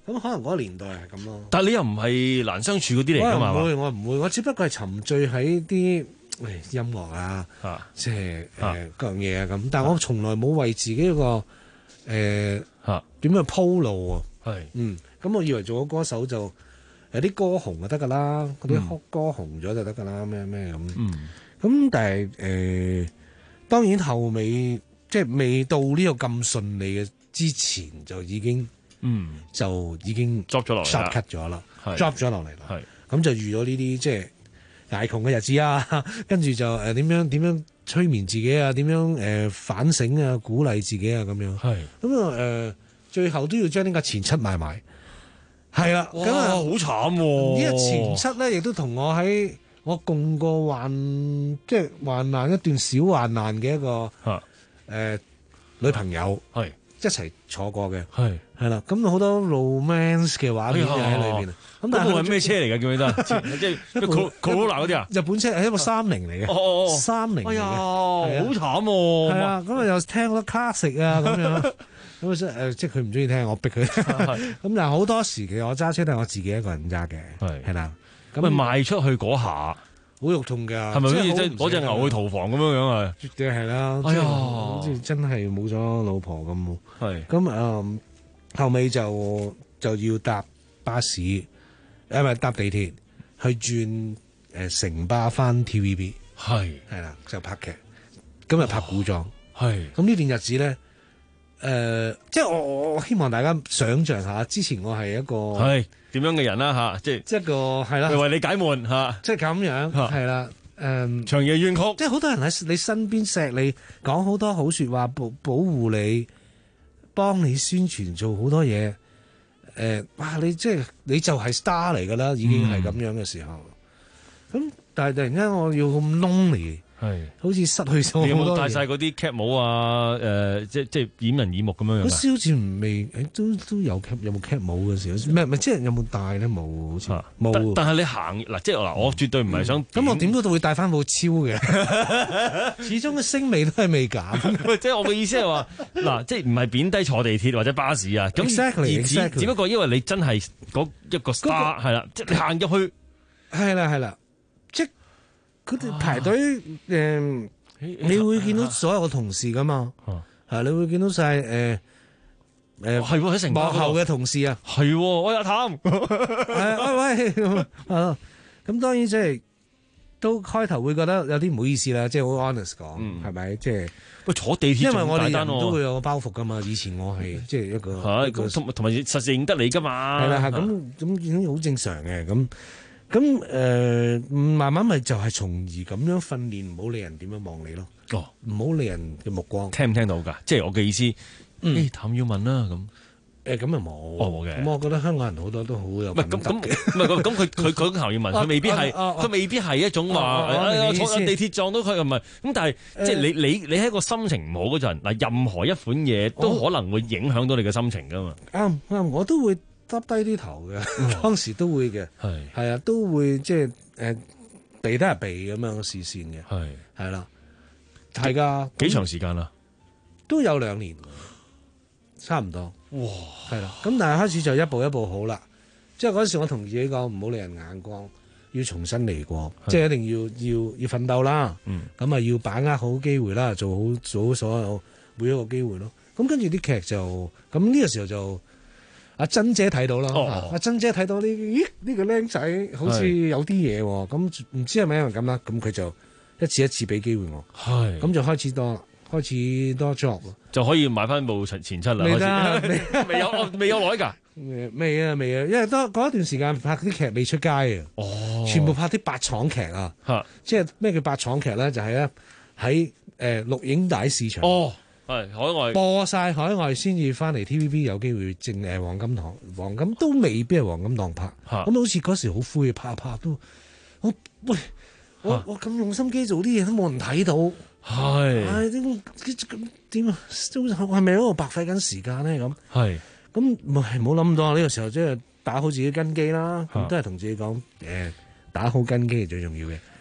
咁可能嗰個年代係咁咯。 但係你又唔係難相處嗰啲嚟㗎嘛？ 我唔會，我唔會，我只不過係沉醉喺啲音樂啊，即係誒各樣嘢啊咁。但係我從來冇為自己一個誒點樣鋪路啊。 係嗯，咁我以為做咗歌手就有啲歌紅就得㗎啦，嗰啲歌紅咗就得㗎啦，咩咩咁。 嗯， 咁但係誒、呃，當然後尾即係未到呢個咁順利嘅之前，就已經嗯就已經 drop 咗落嚟啦 cut 咗啦係 ，drop 咗落嚟啦。 係咁就遇到呢啲即係捱窮嘅日子啊，跟住就誒點樣點樣催眠自己啊，點樣誒、呃、反省啊，鼓勵自己啊咁樣。 係咁啊誒，最後都要將呢個前七賣埋。係啦，咁啊好慘喎！ 呢個前七咧，亦都同我喺我共過患即係患難一段小患難嘅一個誒、呃、女朋友係一齊坐過嘅， 係係啦。咁好多 romance 嘅畫面就喺裏邊啊。 咁但係係咩車嚟㗎？記唔記得？即係 Corolla 嗰啲啊？ 日本車係一部三菱嚟嘅， 哦哦哦三菱嚟嘅。 哎呀， 好慘喎！ 係啊，咁啊又聽好多 classic 啊咁樣。咁誒，即係佢唔中意聽，我逼佢。咁但係好多時其實我揸車都係我自己一個人揸嘅，係係啦。咁咪賣出去嗰下好肉痛㗎， 係咪好似即係攞隻牛去屠房咁樣樣啊？ 絕對係啦， 哎呀， 好似真係冇咗老婆咁。 係咁誒，後尾就就要搭巴士，誒唔係搭地鐵去轉誒城巴翻 T V B， 係係啦，就拍劇。今日拍古裝， 係咁呢段日子咧。誒、呃，即係我我希望大家想像下，之前我係一個係點樣嘅人啦嚇，即係即係一個係啦， 為你解悶嚇， 即係咁樣係啦。誒， 長夜怨曲， 即係好多人喺你身邊錫你，講好多好説話，保保護你，幫你宣傳，做好多嘢。誒、呃，哇！你即係你就係 star 嚟㗎啦，已經係咁樣嘅時候。咁、嗯、但係突然間我要咁 lonely。係，好似失去咗。 你有冇戴晒嗰啲 cap 帽啊？誒、呃，即即係掩人耳目咁樣樣。 嗰時好似唔未，誒都都有 cap，有冇 cap 帽嘅時候？唔係唔係，即係有冇戴咧？冇，好似冇。 但但係你行嗱，即係嗱，我絕對唔係想。咁、 嗯、我點都會戴翻部超嘅。始終嘅聲味都係未減。 即係我嘅意思係話，嗱，即係唔係貶低坐地鐵或者巴士啊？咁 exactly, 只 exactly. 只不過因為你真係嗰一個 star 係啦，即係你行入去， 係啦係啦，即係。佢哋排隊誒、呃，你會見到所有嘅同事噶嘛？係、啊，你會見到晒誒誒，係喎喺成幕後嘅同事啊， 係喎，我有探， 係喂喂，啊，咁當然即係都開頭會覺得有啲唔好意思啦，即係好 honest 講，係、嗯、咪？即係喂坐地鐵， 因為我哋人都會有個包袱噶嘛。以前我係即係一個同同埋實認得你噶嘛， 係啦，係咁咁已經好正常嘅咁。咁誒、呃，慢慢咪就係從而咁樣訓練，唔好理人點樣望你咯。哦，唔好理人嘅目光。 聽唔聽到㗎？即係我嘅意思。嗯，欸、譚耀文啦咁。 誒咁又冇。哦冇嘅。咁我覺得香港人好多都好有品德嘅。唔係咁咁，唔係咁佢佢佢譚耀文，佢未必係，佢未必係一種話坐地鐵撞到佢，唔係。咁但係即係你你你喺個心情唔好嗰陣，嗱任何一款嘢都可能會影響到你嘅心情㗎嘛。 啱啱，我都會。耷低啲頭嘅、嗯，當時都會嘅，係係啊，都會即係誒避得係避咁樣嘅視線嘅，係係啦，係㗎。 幾長時間啦？ 都有兩年，差唔多。哇，係啦。咁但係開始就一步一步好啦。即係嗰陣時，我同自己講唔好理人眼光，要重新嚟過，即係一定要要要奮鬥啦。嗯，咁啊要把握好機會啦，做好做好所有每一個機會咯。咁跟住啲劇就咁呢個時候就。阿珍姐睇到啦，阿、哦、珍姐睇到呢，咦呢、呢個僆仔好似有啲嘢喎，咁唔知係咪因為咁啦？咁佢就一次一次俾機會我，係咁就開始多，開始多 job 咯， 就可以買翻部前七啦。未得，未有未有耐㗎， 未啊未啊，因為多嗰一段時間拍啲劇未出街啊，哦，全部拍啲八廠劇啊，即係咩叫八廠劇咧？就係咧喺誒錄影帶市場。哦係海外播晒海外先至翻嚟 T V B 有機會正誒黃金檔，黃金都未必係黃金檔拍，咁好似嗰時好灰拍拍都，我喂我我咁用心機做啲嘢都冇人睇到，係係點點啊？係咪喺度白費緊時間咧？咁係咁唔係冇諗到啊！呢個時候即係打好自己根基啦，都係同自己講誒打好根基係最重要嘅。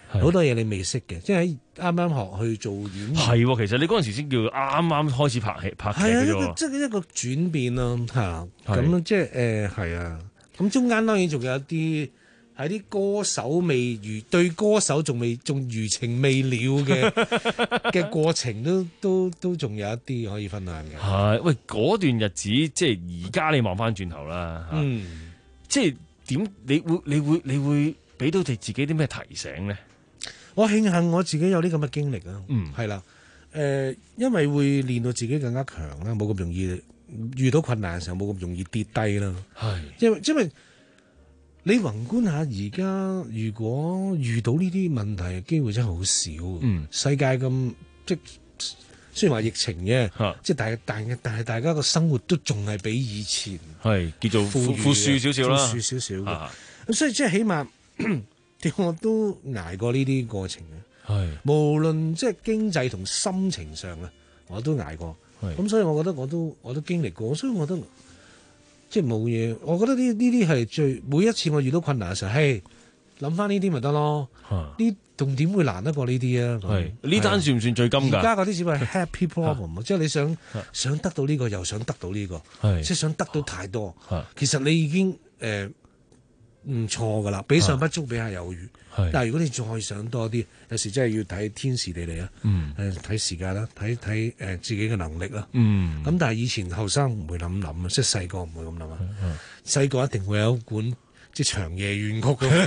好多嘢你未識嘅，即係啱啱學去做演員。 係，其實你嗰陣時先叫啱啱開始拍戲拍劇嘅啫。 即係一個轉變咯，嚇咁即係誒係啊。咁中間當然仲有一啲喺啲歌手未如對歌手仲未仲餘情未了嘅嘅過程都都都仲有一啲可以分享嘅。 係喂，嗰段日子即係而家你望翻轉頭啦，嗯，即係點？你會你會你會俾到你自己啲咩提醒咧？ 我慶幸我自己有啲咁嘅經歷啊，嗯，係啦，誒、呃，因為會練到自己更加強啦，冇咁容易遇到困難嘅時候冇咁容易跌低啦，係，因為因為你宏觀下而家，如果遇到呢啲問題，機會真係好少，嗯，世界咁即雖然話疫情嘅，即係但但但係大家個生活都仲係比以前係叫做富富庶少少啦， 富庶少少嘅，咁所以即係起碼。我都捱過呢啲過程嘅，係無論即係經濟同心情上啊，我都捱過。咁所以我覺得我都我都經歷過，所以我覺得即係冇嘢。我覺得呢呢啲係最每一次我遇到困難嘅時候，嘿諗翻呢啲咪得咯。呢仲點會難得過呢啲啊？ 係呢單算唔算最金㗎？ 而家嗰啲只係 happy problem，即係你想想得到呢個又想得到呢個，即係想得到太多。其實你已經誒。唔錯噶啦，比上不足，比下有餘。但係如果你再想多啲，有時真係要睇天時地利啊，誒睇時間啦，睇睇誒自己嘅能力啦。咁、嗯、但係以前後生唔會咁諗啊，即係細個唔會咁諗啊。細個一定會有一管即係長夜怨曲嘅。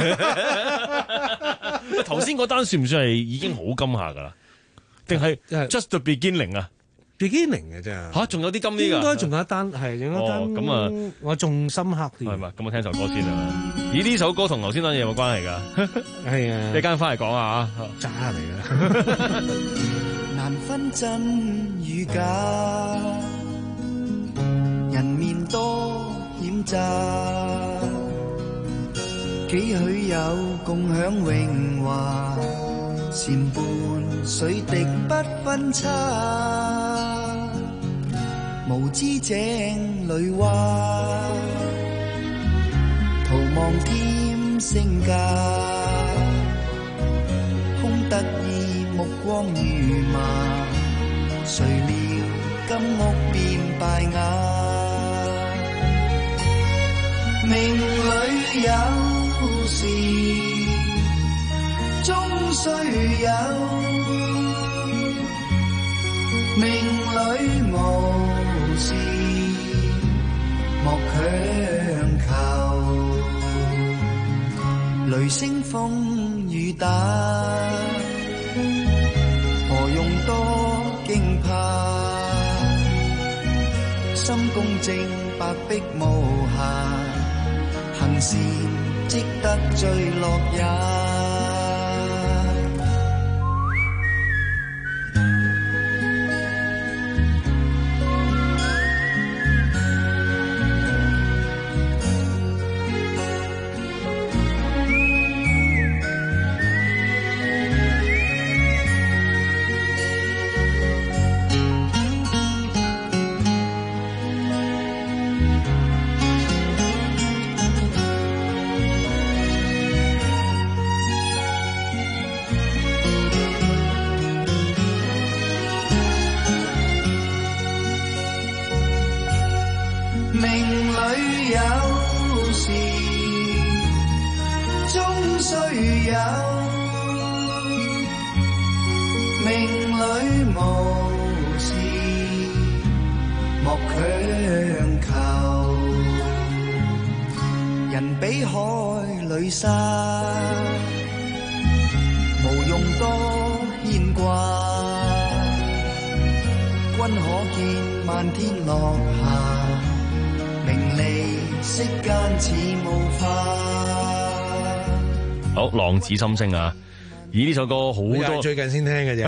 頭先嗰單算唔算係已經好金下噶啦？定係 just the beginning 啊？ beginning 嘅啫嚇，仲有啲金啲㗎， 應該仲有一單係，有一單咁啊，我仲深刻啲。 係咪？咁我聽首歌先啊。咦？呢首歌同頭先單嘢有冇關係㗎？ 係啊， 你間翻嚟講啊嚇， 渣嚟㗎。 難分真與假，人面多險詐，幾許有共享榮華，禪伴水滴不分差。無知井裏蛙，徒望添身價，空得意目光如麻，誰料金屋變敗瓦。命裏有時終須有，命裏無事莫強求，雷聲風雨打，何用多驚怕？心公正白璧無瑕，行善積得最樂也。 好，浪子心聲啊！咦，呢首歌好多最近先聽嘅啫。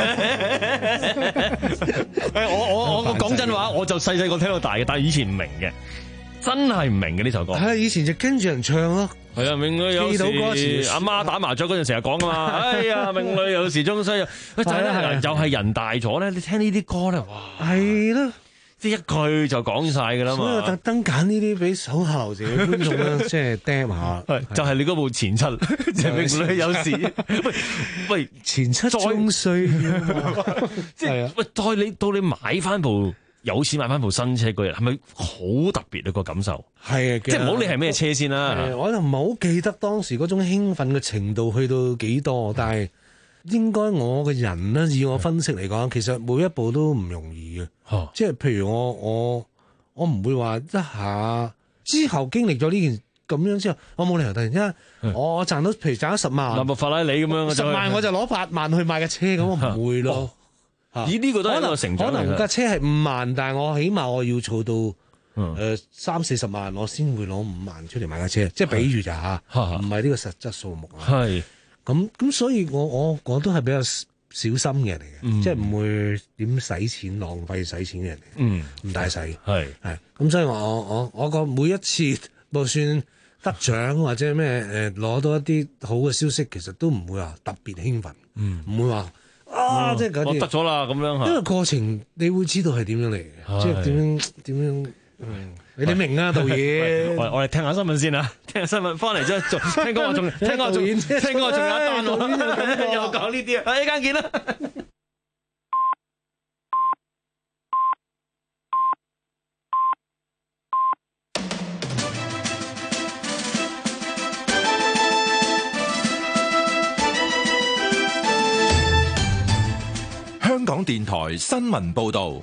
我我我講真話，我就細細個聽到大嘅，但係以前唔明嘅，真係唔明嘅呢首歌。 係以前就跟住人唱咯。 係啊，命裏有時阿媽打麻雀嗰陣成日講噶嘛。哎呀，命裏有時終須有。喂，就係咧，又係人大咗咧，你聽呢啲歌咧，哇！ 係咯。 即係一句就講晒㗎啦嘛。 所以我特登揀呢啲俾手下留情嘅觀眾咧，即係釘下。 就係你嗰部前七，鄭明女有時喂喂前七終須即係喂，再你到你買翻部有錢買翻部新車嗰日，係咪好特別啊個感受？ 係啊， 即係唔好理係咩車先啦。 我就唔係好記得當時嗰種興奮嘅程度去到幾多，但係應該我嘅人咧，以我分析嚟講，其實每一步都唔容易嘅。 哦、 即係譬如我我我唔會話一下之後經歷咗呢件咁樣之後，我冇理由突然之間我賺到譬如賺咗十萬， 林木法拉利咁樣， 十萬我就攞八萬去買架車咁，我唔會咯。 咦？呢個都係一個成長嚟嘅。 可能架車係五萬，但係我起碼我要儲到誒三四十萬，我先會攞五萬出嚟買架車。即係比喻咋嚇，唔係呢個實質數目啊。 係咁咁，所以我我我都係比較小心嘅人嚟嘅， 嗯、 即係唔會點使錢浪費使錢嘅人嚟。 嗯， 唔大使。 係係咁，所以我我我個每一次就算得獎或者咩誒攞到一啲好嘅消息，其實都唔會話特別興奮，唔、 嗯、 會話。啊！即係嗰啲， 我得咗啦咁樣， 因為過程你會知道係點樣嚟嘅，即係點樣點樣，嗯，你哋明啊，導演。 我我哋聽下新聞先啊，聽下新聞翻嚟之後，仲聽講我仲聽講我仲聽講我仲有一單喎，又講呢啲啊，一間見啦。 香港電台新聞報道，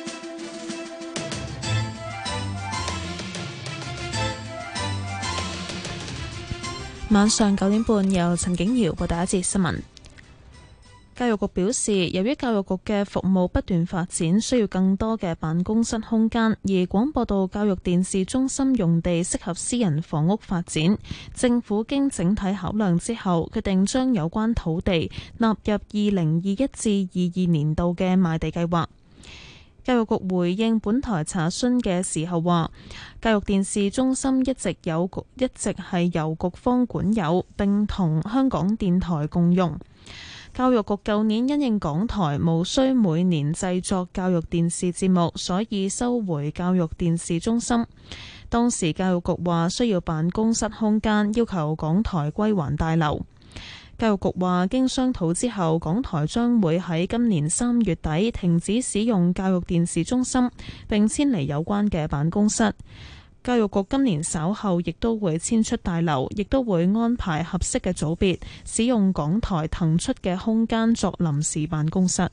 晚上九點半由陳景瑤報第一節新聞。教育局表示，由於教育局嘅服務不斷發展，需要更多嘅辦公室空間，而廣播道教育電視中心用地適合私人房屋發展。政府經整體考量之後，決定將有關土地納入二零二一至二二年度嘅賣地計劃。教育局回應本台查詢嘅時候話，教育電視中心一直有局一直係由局方管有，並同香港電台共用。教育局舊年因應港台無需每年製作教育電視節目，所以收回教育電視中心。當時教育局話需要辦公室空間，要求港台歸還大樓。教育局話經商討之後，港台將會喺今年三月底停止使用教育電視中心，並遷離有關嘅辦公室。教育局今年稍後亦都會遷出大樓，亦都會安排合適嘅組別使用港台騰出嘅空間作臨時辦公室。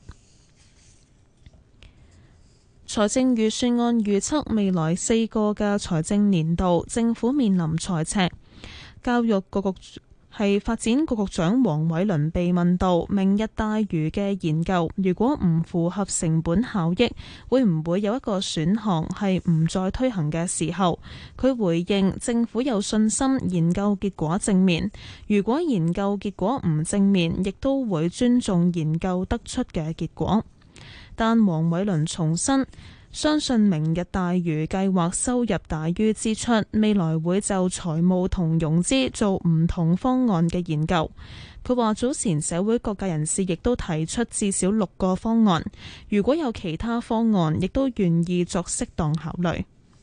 財政預算案預測未來四個嘅財政年度，政府面臨財赤。教育局局係發展局局長黃偉綸被問到明日大嶼嘅研究，如果唔符合成本效益，會唔會有一個選項係唔再推行嘅時候，佢回應政府有信心研究結果正面，如果研究結果唔正面，亦都會尊重研究得出嘅結果。但黃偉綸重申，相信明日大嶼計劃收入大於支出，未來會就財務同融資做唔同方案嘅研究。佢話早前社會各界人士亦都提出至少六個方案，如果有其他方案，亦都願意作適當考慮。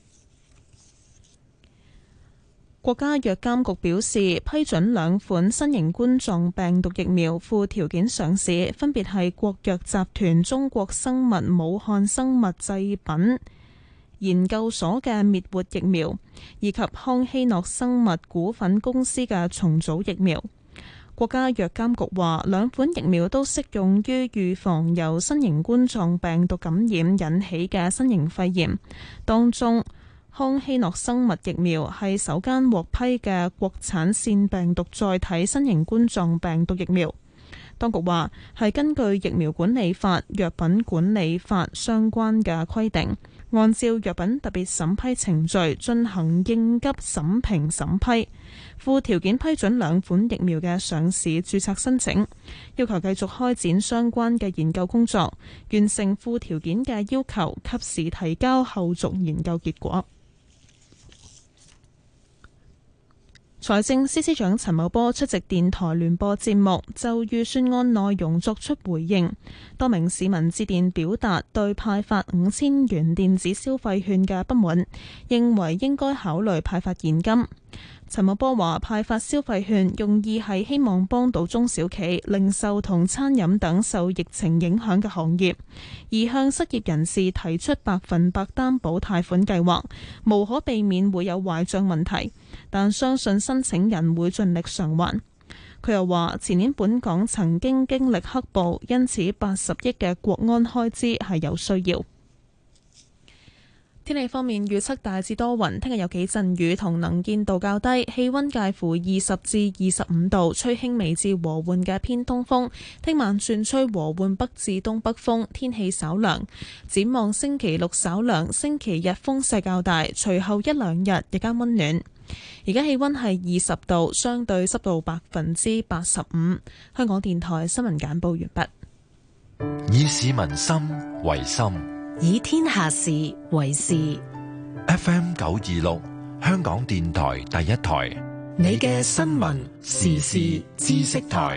國家藥監局表示，批准兩款新型冠狀病毒疫苗附條件上市，分別係國藥集團中國生物武漢生物製品研究所嘅滅活疫苗，以及康希諾生物股份公司嘅重組疫苗。國家藥監局話，兩款疫苗都適用於預防由新型冠狀病毒感染引起嘅新型肺炎，當中康希諾生物疫苗係首間獲批嘅國產腺病毒載體新型冠狀病毒疫苗。當局話係根據疫苗管理法、藥品管理法相關嘅規定，按照藥品特別審批程序進行應急審評審批，附條件批准兩款疫苗嘅上市註冊申請，要求繼續開展相關嘅研究工作，完成附條件嘅要求，及時提交後續研究結果。 財政司司長陳茂波出席電台聯播節目，就預算案內容作出回應。多名市民致電表達對派發五千元電子消費券嘅不滿，認為應該考慮派發現金。陳茂波話：派發消費券用意係希望幫到中小企、零售同餐飲等受疫情影響嘅行業，而向失業人士提出百分百擔保貸款計劃，無可避免會有壞帳問題，但相信申請人會盡力償還。佢又話：前年本港曾經經歷黑暴，因此八十億嘅國安開支係有需要。天氣方面預測大致多雲，聽日有幾陣雨同能見度較低，氣溫介乎二十至二十五度，吹輕微至和緩嘅偏東風。聽晚轉吹和緩北至東北風，天氣稍涼。展望星期六稍涼，星期日風勢較大，隨後一兩日日間溫暖。而家氣溫係二十度，相對濕度百分之八十五。香港電台新聞簡報完畢。 以市民心為心， 以天下事為事。 F M 九二六，香港電台第一台， 你嘅新聞時事知識台。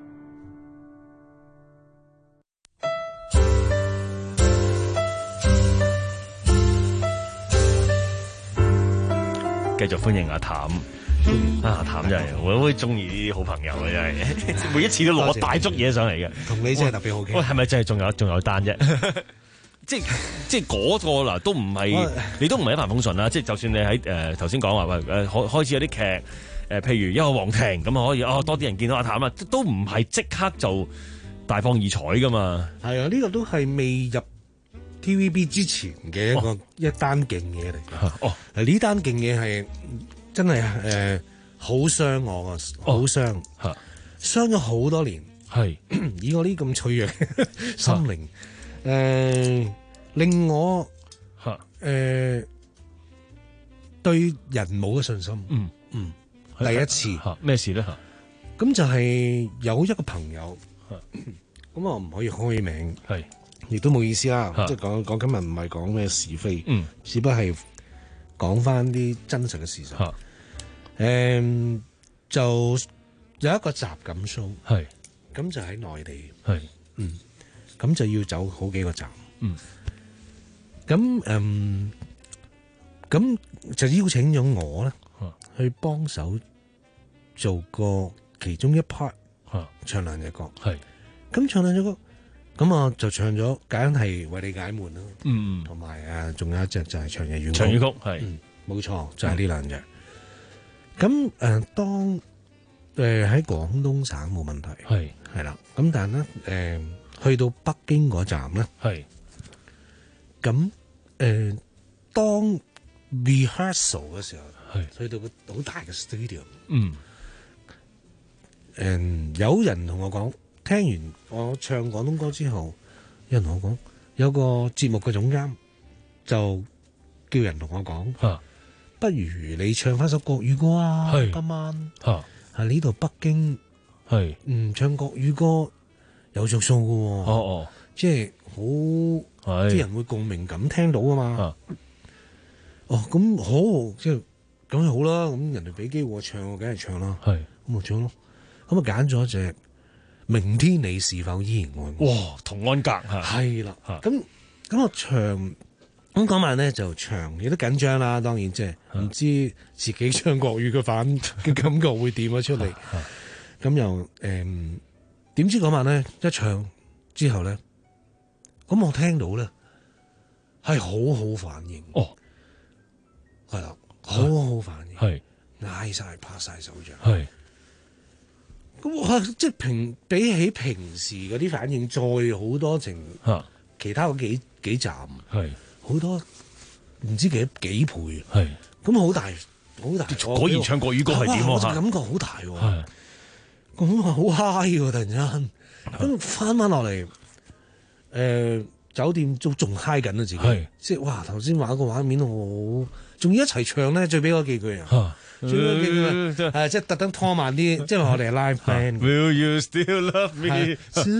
繼續歡迎阿譚，啊阿譚真係我好中意啲好朋友啊，真係每一次都攞大足嘢上嚟嘅， 同你真係特別好傾。 喂，係咪真係仲有仲有單啫？即係即係嗰個嗱，都唔係你都唔係一帆風順啦。即係就算你喺誒頭先講話喂誒開開始有啲劇誒、呃，譬如一個皇庭咁啊，可以哦多啲人見到阿譚啊，都唔係即刻就大放異彩噶嘛。係啊，呢、這個都係未入 T V B 之前嘅一個、哦、一單勁嘢嚟嘅。哦，呢單勁嘢係真係誒好傷我啊，好傷嚇，傷咗好多年。係以我呢咁脆弱嘅心靈。誒、呃，令我誒、呃、對人冇咗信心。嗯嗯，第一次咩事咧？ 咁就係有一個朋友，咁我唔可以開名，係亦都冇意思啦。即係講講今日唔係講咩是非，嗯，只不過係講翻啲真實嘅事實。誒、呃，就有一個集錦 show，係咁就喺內地，係嗯。咁就要走好幾個站，嗯，咁嗯，咁就邀請咗我咧，去幫手做個其中一 part，唱兩隻歌，係，咁唱兩隻歌，咁我就唱咗，梗係為你解悶啦，嗯，同埋誒，仲有一隻就係長夜怨曲，長夜曲係，冇錯，就係呢兩隻。咁誒，當誒喺廣東省冇問題，係係啦，咁但係咧誒。去到北京嗰站咧，係咁誒，當 rehearsal 嘅時候，係去到個好大嘅 studio，嗯，誒、呃，有人同我講，聽完我唱廣東歌之後，有人同我講，有個節目嘅總監就叫人同我講，啊，不如你唱翻首國語歌啊，今晚嚇喺呢度北京，係嗯唱國語歌。有着數噶，哦哦，即係好，啲人會共鳴感聽到啊嘛。啊哦，咁好，即係咁就好啦。咁人哋俾機會我唱，我梗係唱啦。係，咁我唱咯。咁啊揀咗一隻《明天你是否依然愛我》。哇，童安格吓，係啦。咁咁我唱，咁嗰晚咧就唱，亦都緊張啦。當然即係唔知自己唱國語嘅反嘅感覺會點樣出嚟。咁又誒。嗯點知嗰晚咧一唱之後咧，咁我聽到咧係好好反應哦，係啦，好好反應，係嗌晒拍晒手掌，係咁哇！即係平比起平時嗰啲反應再好多成，吓其他嗰幾幾站係好多唔知幾幾倍，係咁好大好大， 果然唱國語歌係點啊？ 我感覺好大喎。咁啊好 high 喎！突然間，咁翻翻落嚟，誒、呃、酒店都仲 high 緊啊！自己，即係哇！頭先畫個畫面好，仲要一齊唱咧，最尾嗰幾句啊，最尾嗰幾句誒、呃，即係特登拖慢啲，即係我哋係 live band。Will you still love me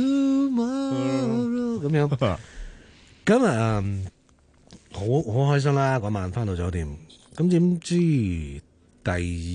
tomorrow？咁樣，咁啊，好好開心啦！嗰晚翻到酒店，咁點知第二日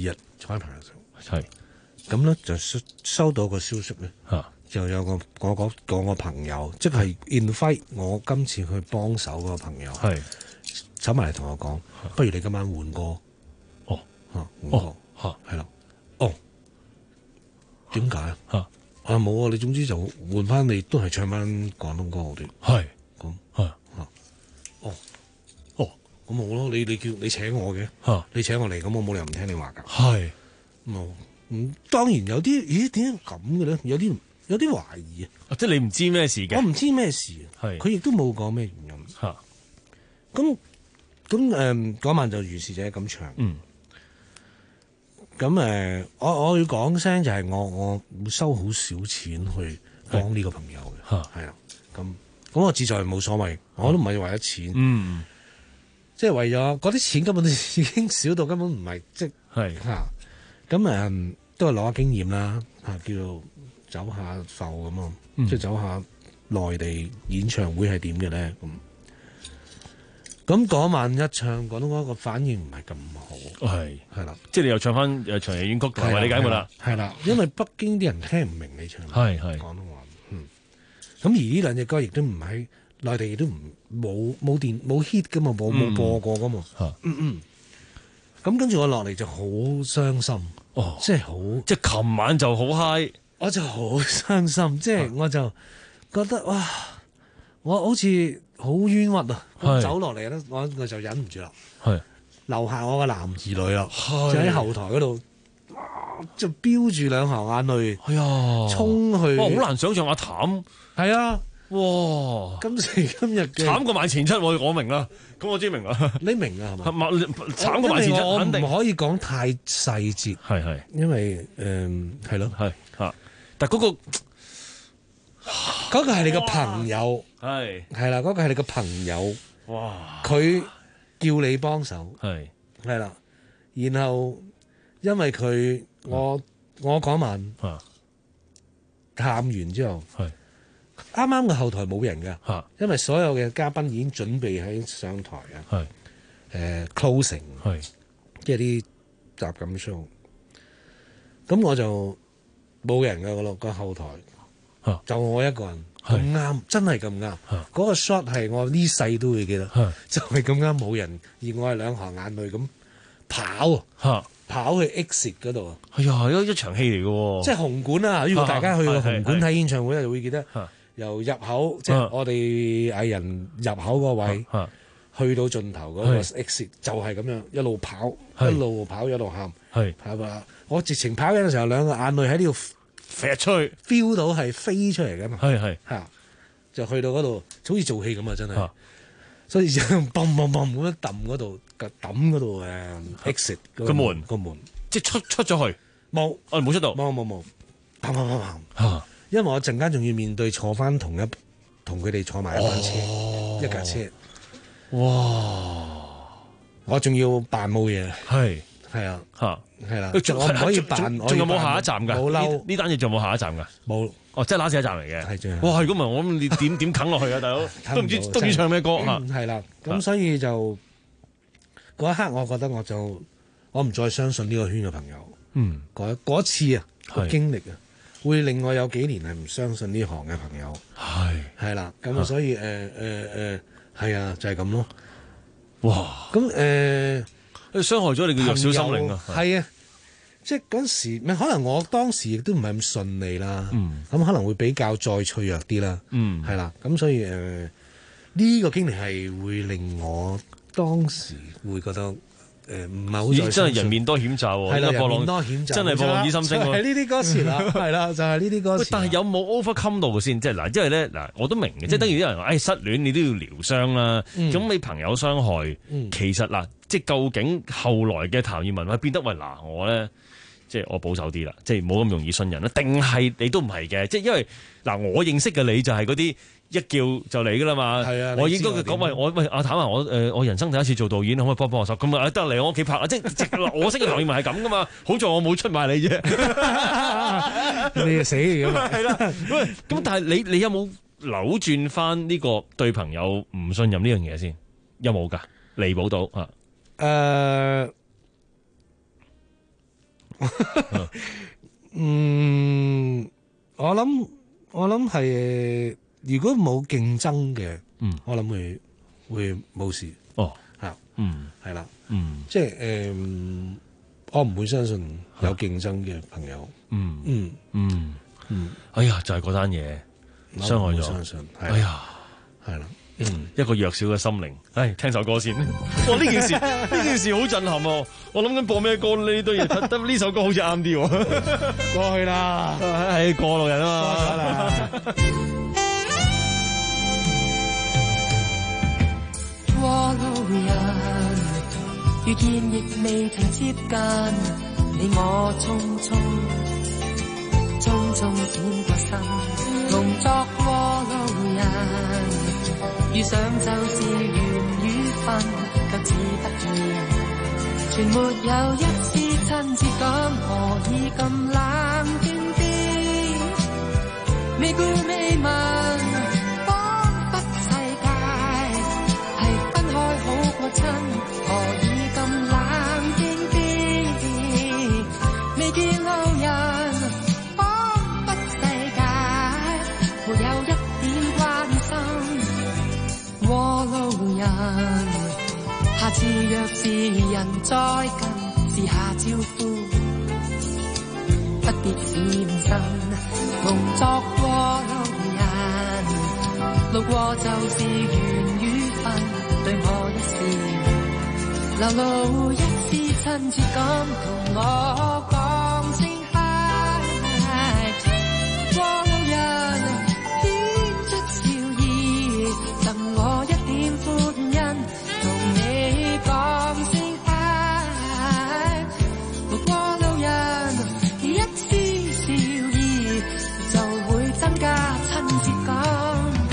彩排嘅時候，係咁咧就收收到個消息咧， 嚇就有個我嗰嗰個朋友，即係 invite 我今次去幫手嗰個朋友， 係走埋嚟同我講，不如你今晚換歌， 哦嚇換歌嚇係啦，哦點解啊？ 嚇啊冇啊！你總之就換翻你都係唱翻廣東歌好啲， 係咁係嚇哦哦咁好咯！你你叫你請我嘅嚇， 你請我嚟，咁我冇理由唔聽你話㗎， 係咁嗯當然有啲咦點解咁嘅咧？有啲有啲懷疑啊！ 即係你唔知咩事嘅， 我唔知咩事， 係佢亦都冇講咩原因嚇。 咁咁誒嗰晚就如是者咁唱， 嗯。 咁誒、呃，我我要講聲就係我我會收好少錢去幫呢個朋友嘅，係啦。咁咁我自在冇所謂，我都唔係為咗錢， 嗯， 即係為咗嗰啲錢根本都已經少到根本唔係即係嚇。咁誒、嗯、都係攞下經驗啦，嚇叫做走下埠咁啊， 嗯、 即係走下內地演唱會係點嘅咧咁。咁嗰晚一唱廣東歌個反應唔係咁好， 係係啦， 即係你又唱翻誒長夜怨曲同埋理解冇啦， 係啦，因為北京啲人聽唔明你唱， 係係廣東話，嗯，咁而呢兩隻歌亦都唔喺內地，亦都唔冇冇電冇 hit 噶嘛，冇冇播過噶嘛，嗯嗯，咁跟住我落嚟就好傷心， 哦， 即係好， 即係琴晚就好 high， 我就好傷心，即係我就覺得哇，我好似好冤屈啊！我走落嚟咧，我我就忍唔住啦， 係留下我個男兒女啦，就喺後台嗰度，就飆住兩行眼淚， 係啊， 衝去， 哇！好難想象阿譚， 係啊， 哇！ 今時今日嘅慘過萬前七，我我明啦，咁我知明啦， 你明啊係嘛？ 慘過萬前七， 我肯定唔可以講太細節， 係係， 因為誒係咯， 係嚇，但係嗰個。 嗰個係你個朋友， 係係啦，嗰個係你個朋友， 哇！ 佢叫你幫手， 係係啦，然後因為佢我我嗰晚探完之後， 係啱啱個後台冇人㗎， 嚇， 因為所有嘅嘉賓已經準備喺上台啊， 係誒 closing， 係即係啲集錦 show，咁我就冇人㗎個個後台。就我一個人咁啱，真係咁啱。嗰個 shot 係我呢世都會記得，就係咁啱冇人，而我係兩行眼淚咁跑，跑去 exit 嗰度。 係啊，一一場戲嚟嘅喎。 即係紅館啊！如果大家去過紅館睇演唱會咧，就會記得由入口，即係我哋藝人入口嗰位，去到盡頭嗰個 exit，就係咁樣一路跑，一路跑一路喊，係嘛？我直情跑緊嘅時候，兩個眼淚喺呢度。 飛出去 ，feel 到係飛出嚟噶嘛？ 係係嚇，就去到嗰度，好似做戲咁啊！真係，所以就砰砰砰咁樣揼嗰度，揼嗰度誒 exit 個門個門， 即係出出咗去冇， 哦冇出到， 冇冇冇，砰砰砰砰，因為我陣間仲要面對坐翻同一同佢哋坐埋一班車，一架車，哇！我仲要扮冇嘢， 係係啊嚇。 係啦，我唔可以扮， 仲有冇下一站㗎？ 冇嬲， 呢單嘢仲有冇下一站㗎？ 冇， 哦，即係拉死一站嚟嘅。 係啫。 哇，係咁啊！我諗你點點啃落去啊，大佬都唔知都唔知唱咩歌嚇。 係啦，咁所以就嗰一刻，我覺得我就我唔再相信呢個圈嘅朋友。 嗯， 嗰嗰次啊，個經歷啊，會令我有幾年係唔相信呢行嘅朋友。 係係啦，咁啊，所以誒誒誒，係啊，就係咁咯。 哇！ 咁誒。 佢傷害咗你嘅弱小心靈啊！ 係啊，即係嗰時，可能我當時亦都唔係咁順利啦。咁、 嗯、 可能會比較再脆弱啲啦。 嗯， 係啦，咁所以誒，呢、呃呢個經歷係會令我當時會覺得。誒唔係好再真係人面多險詐喎， 係啦， 人面多險詐， 真係博浪之心聲喎。 係呢啲歌詞啦，係啦，就係呢啲歌詞。 但係有冇 overcome 到先？即係嗱，因為咧嗱，我都明嘅，即係等於啲人話，誒失戀你都要療傷啦。咁你朋友傷害，其實嗱，即係究竟後來嘅譚耀文係變得喂嗱，我咧即係我保守啲啦，即係冇咁容易信人啦。定係你都唔係嘅，即係因為嗱，我認識嘅你就係嗰啲。一叫就嚟噶啦嘛，係啊！我應該講喂，我喂阿譚啊，我誒我人生第一次做導演，可唔可以幫幫我手？咁啊得嚟我屋企拍啊！即係我識嘅譚耀文係咁噶嘛，好在我冇出賣你啫。 你死咁啊！ 係啦，喂，咁但係你你有冇扭轉翻呢個對朋友唔信任呢樣嘢先？有冇㗎？彌補到啊？ 誒， 嗯，我諗我諗係如果冇競爭嘅， 嗯， 我諗會會冇事。 哦， 係， 嗯， 係啦， 嗯， 即係誒、呃，我唔會相信有競爭嘅朋友。 嗯嗯嗯嗯， 哎呀，就係嗰單嘢傷害咗。 相信， 哎呀， 係啦。 嗯，一個弱小嘅心靈，唉，聽首歌先。哇，呢件事呢件事好震撼喎！我諗緊播咩歌呢堆嘢，得呢首歌好似啱啲喎。 過去啦， 係過路人啊嘛。 過咗啦。 過路人，遇見亦未曾接近，你我匆匆匆匆閃過身，同作過路人。遇上就是緣與分，卻只不見，全沒有一絲親切感，何以咁冷冰冰？未顧未聞，彷彿世界係分開好過親，何以咁冷冰冰？未見路人，彷彿世界沒有一點關心。過路人，下次若是人再近，試下招呼，不必閃身，同作過路人，路過就是緣與分，對我一笑，流露一絲親切感，同我講聲嗨，過路人。我一點歡欣，同你講聲嗨，過路人一絲笑意，就會增加親切感。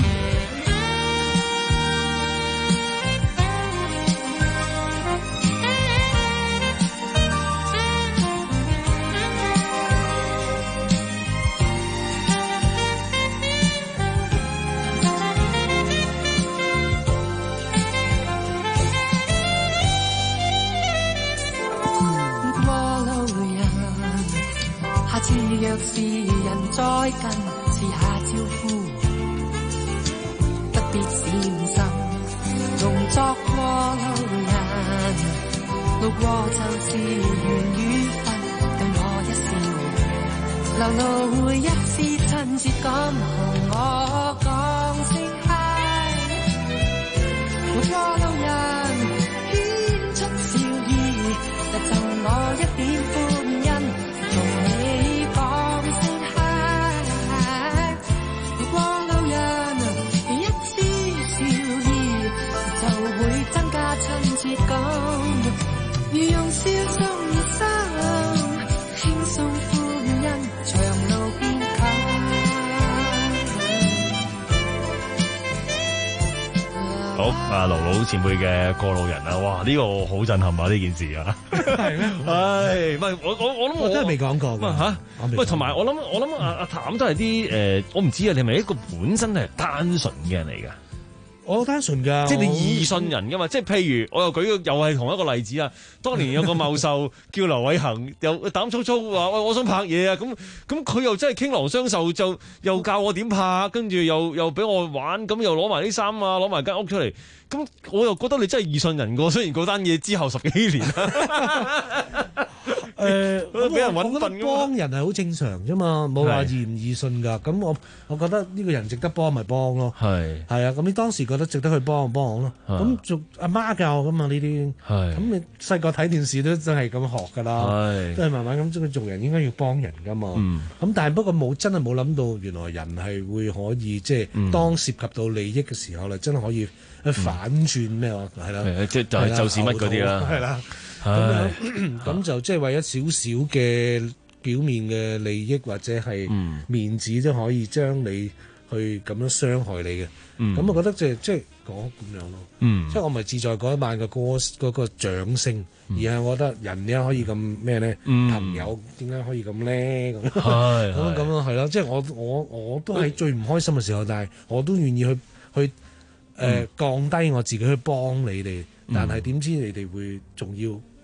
若是人再近，試下招呼，不必閃身，同作過路人，路過就是緣與分，對我一笑，流露一絲親切感，同我講聲嗨，過路人顯出笑意，贈我一點歡欣，同你講聲嗨，過路人一絲笑意，就會增加親切感。如用笑送熱心，輕鬆歡欣，長路變近。 好，阿盧盧前輩嘅過路人啊，哇！呢個好震撼啊！呢件事啊， 係咩？ 唉，唔係我我我諗我真係未講過㗎嚇。喂，同埋我諗我諗阿阿譚都係啲誒，我唔知啊，你係咪一個本身係單純嘅人嚟㗎？ 我好單純㗎， 即係你易信人㗎嘛？即係譬如我又舉個又係同一個例子啊。當年有個茂秀叫劉偉恒，又膽粗粗話喂，我想拍嘢啊！咁咁佢又真係傾囊相授，就又教我點拍，跟住又又俾我玩，咁又攞埋啲衫啊，攞埋間屋出嚟。咁我又覺得你真係易信人㗎，雖然嗰單嘢之後十幾年啦。誒，俾人揾笨， 幫人係好正常啫嘛，冇話易唔易信㗎。咁我我覺得呢個人值得幫咪幫咯。係係啊，咁你當時覺得值得去幫就幫咯。咁做阿媽教㗎嘛呢啲。係咁你細個睇電視都真係咁學㗎啦。係都係慢慢咁，即係做人應該要幫人㗎嘛。咁但係不過冇真係冇諗到，原來人係會可以即係當涉及到利益嘅時候咧，真係可以反轉咩話係啦。 即係就係就是乜嗰啲啦。係啦。咁樣咁就即係為咗少少嘅表面嘅利益或者係面子都可以將你去咁樣傷害你嘅。咁、嗯、我覺得即係即係講咁樣咯。嗯、即係我唔係志在嗰一晚嘅歌嗰、嗰個掌聲，嗯、而係我覺得人點解可以咁咩咧？嗯、朋友點解可以咁咧？咁咁咁咯，係咯。即係我我我都係最唔開心嘅時候，但係我都願意去去誒、呃嗯、降低我自己去幫你哋。但係點知你哋會仲要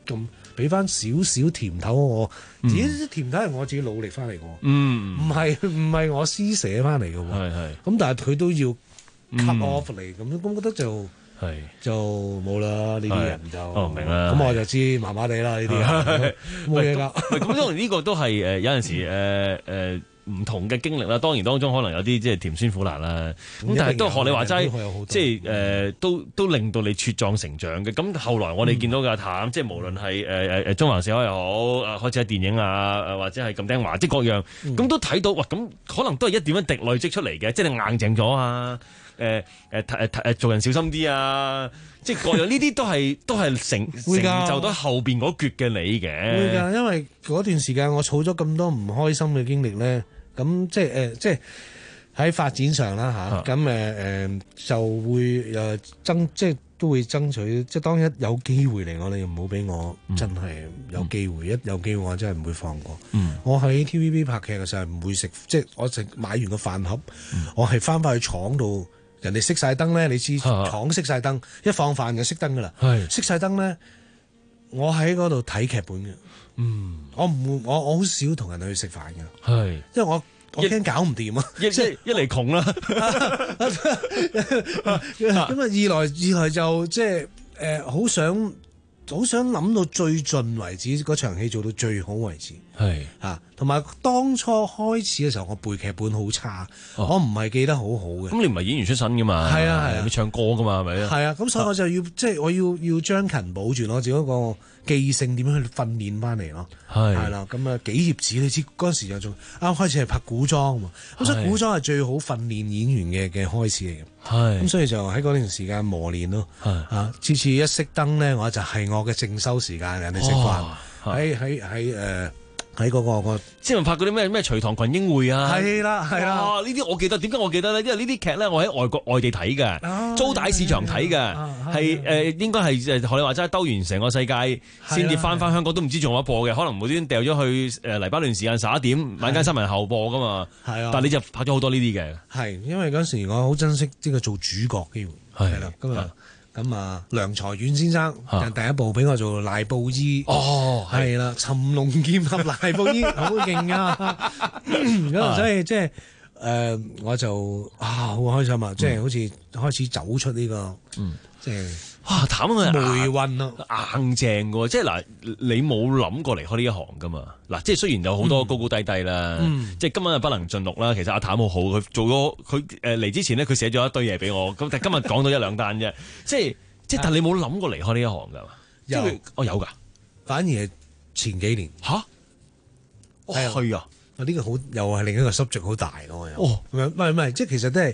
咁俾翻少少甜頭我，自己啲甜頭係我自己努力翻嚟嘅， 嗯， 唔係唔係我施捨翻嚟嘅喎， 係係， 咁但係佢都要 cut off 嚟，咁咁覺得就係就冇啦，呢啲人就哦明啦， 咁我就知麻麻地啦呢啲，冇嘢㗎。 咁當然呢個都係誒有陣時誒誒。唔同嘅經歷啦，當然當中可能有啲即係甜酸苦辣啦，咁但係都學你話齋，即係誒、呃、都都令到你茁壯成長嘅。咁後來我哋見到嘅阿譚，即係無論係誒誒中環四海又好，開始喺電影啊，或者係咁釘華，即係各樣，咁、嗯、都睇到哇！咁可能都係一點一滴累積出嚟嘅，即係你硬淨咗啊，誒誒誒誒做人小心啲啊，即係各樣呢啲都係都係成成就到後邊嗰橛嘅你嘅。 會㗎，因為嗰段時間我儲咗咁多唔開心嘅經歷咧。咁即係誒、呃，即係喺發展上啦嚇，咁誒誒就會誒爭，即係都會爭取。即係當一有機會嚟，我哋唔好俾我真係有機會。嗯、一有機會，我真係唔會放過。嗯、我喺 T V B 拍劇嘅時候唔會食，即係我食買完個飯盒，嗯、我係翻返去廠度，人哋熄晒燈咧，你知廠熄晒燈，一放飯就熄燈噶啦。熄晒燈咧，我喺嗰度睇劇本嘅。嗯，我唔會，我我好少同人去食飯嘅，係，因為我我驚搞唔掂啊， 一即係一嚟窮啦， 咁啊二來二來就即係誒好想好想諗到最盡為止，嗰場戲做到最好為止，係啊，同埋當初開始嘅時候，我背劇本好差，哦、我唔係記得好好嘅， 咁你唔係演員出身噶嘛，係啊係啊，你唱歌噶嘛係咪啊？係啊，咁所以我就要即係、就是、我要要將勤保住我自己嗰個記性點樣去訓練翻嚟咯，係係啦，咁啊幾頁紙你知嗰陣時就仲啱開始係拍古裝嘛，咁所以古裝係最好訓練演員嘅嘅開始嚟嘅，係咁所以就喺嗰段時間磨練咯，係啊，次次一熄燈咧，我就係我嘅正修時間，人哋食飯喺喺喺誒。喺嗰、那個即係拍嗰啲咩咩隋唐群英會啊， 係啦係啦， 呢啲我記得，點解我記得咧？因為呢啲劇咧，我喺外國外地睇嘅，啊、租帶市場睇嘅，係誒、呃、應該係誒學你話齋兜完成個世界先至翻翻香港，都唔知仲有冇播嘅，可能無端端掉咗去誒黎巴嫩時間十一點晚間新聞後播噶嘛，係啊，但係你就拍咗好多呢啲嘅，係因為嗰時我好珍惜呢個做主角機會，係啦咁啊。咁啊，梁才遠先生第一部俾我做賴布衣，哦，係啦，尋龍劍俠賴布衣好勁啊！咁所以即係誒，我就啊好開心啊！即係好似開始走出呢個，即係哇，譚啊， 霉運咯， 硬淨嘅，即係嗱，你冇諗過離開呢一行噶嘛？嗱，即係雖然有好多高高低低啦，即係今日不能盡錄啦。其實阿譚好好，佢做咗佢誒嚟之前咧，佢寫咗一堆嘢俾我。咁但係今日講到一兩單啫，即係即係，但係你冇諗過離開呢一行噶嘛？有，我有噶， 反而係前幾年吓，係啊， 啊呢個好又係另一個 subject 好大咯。哦，唔係唔係，即係其實都係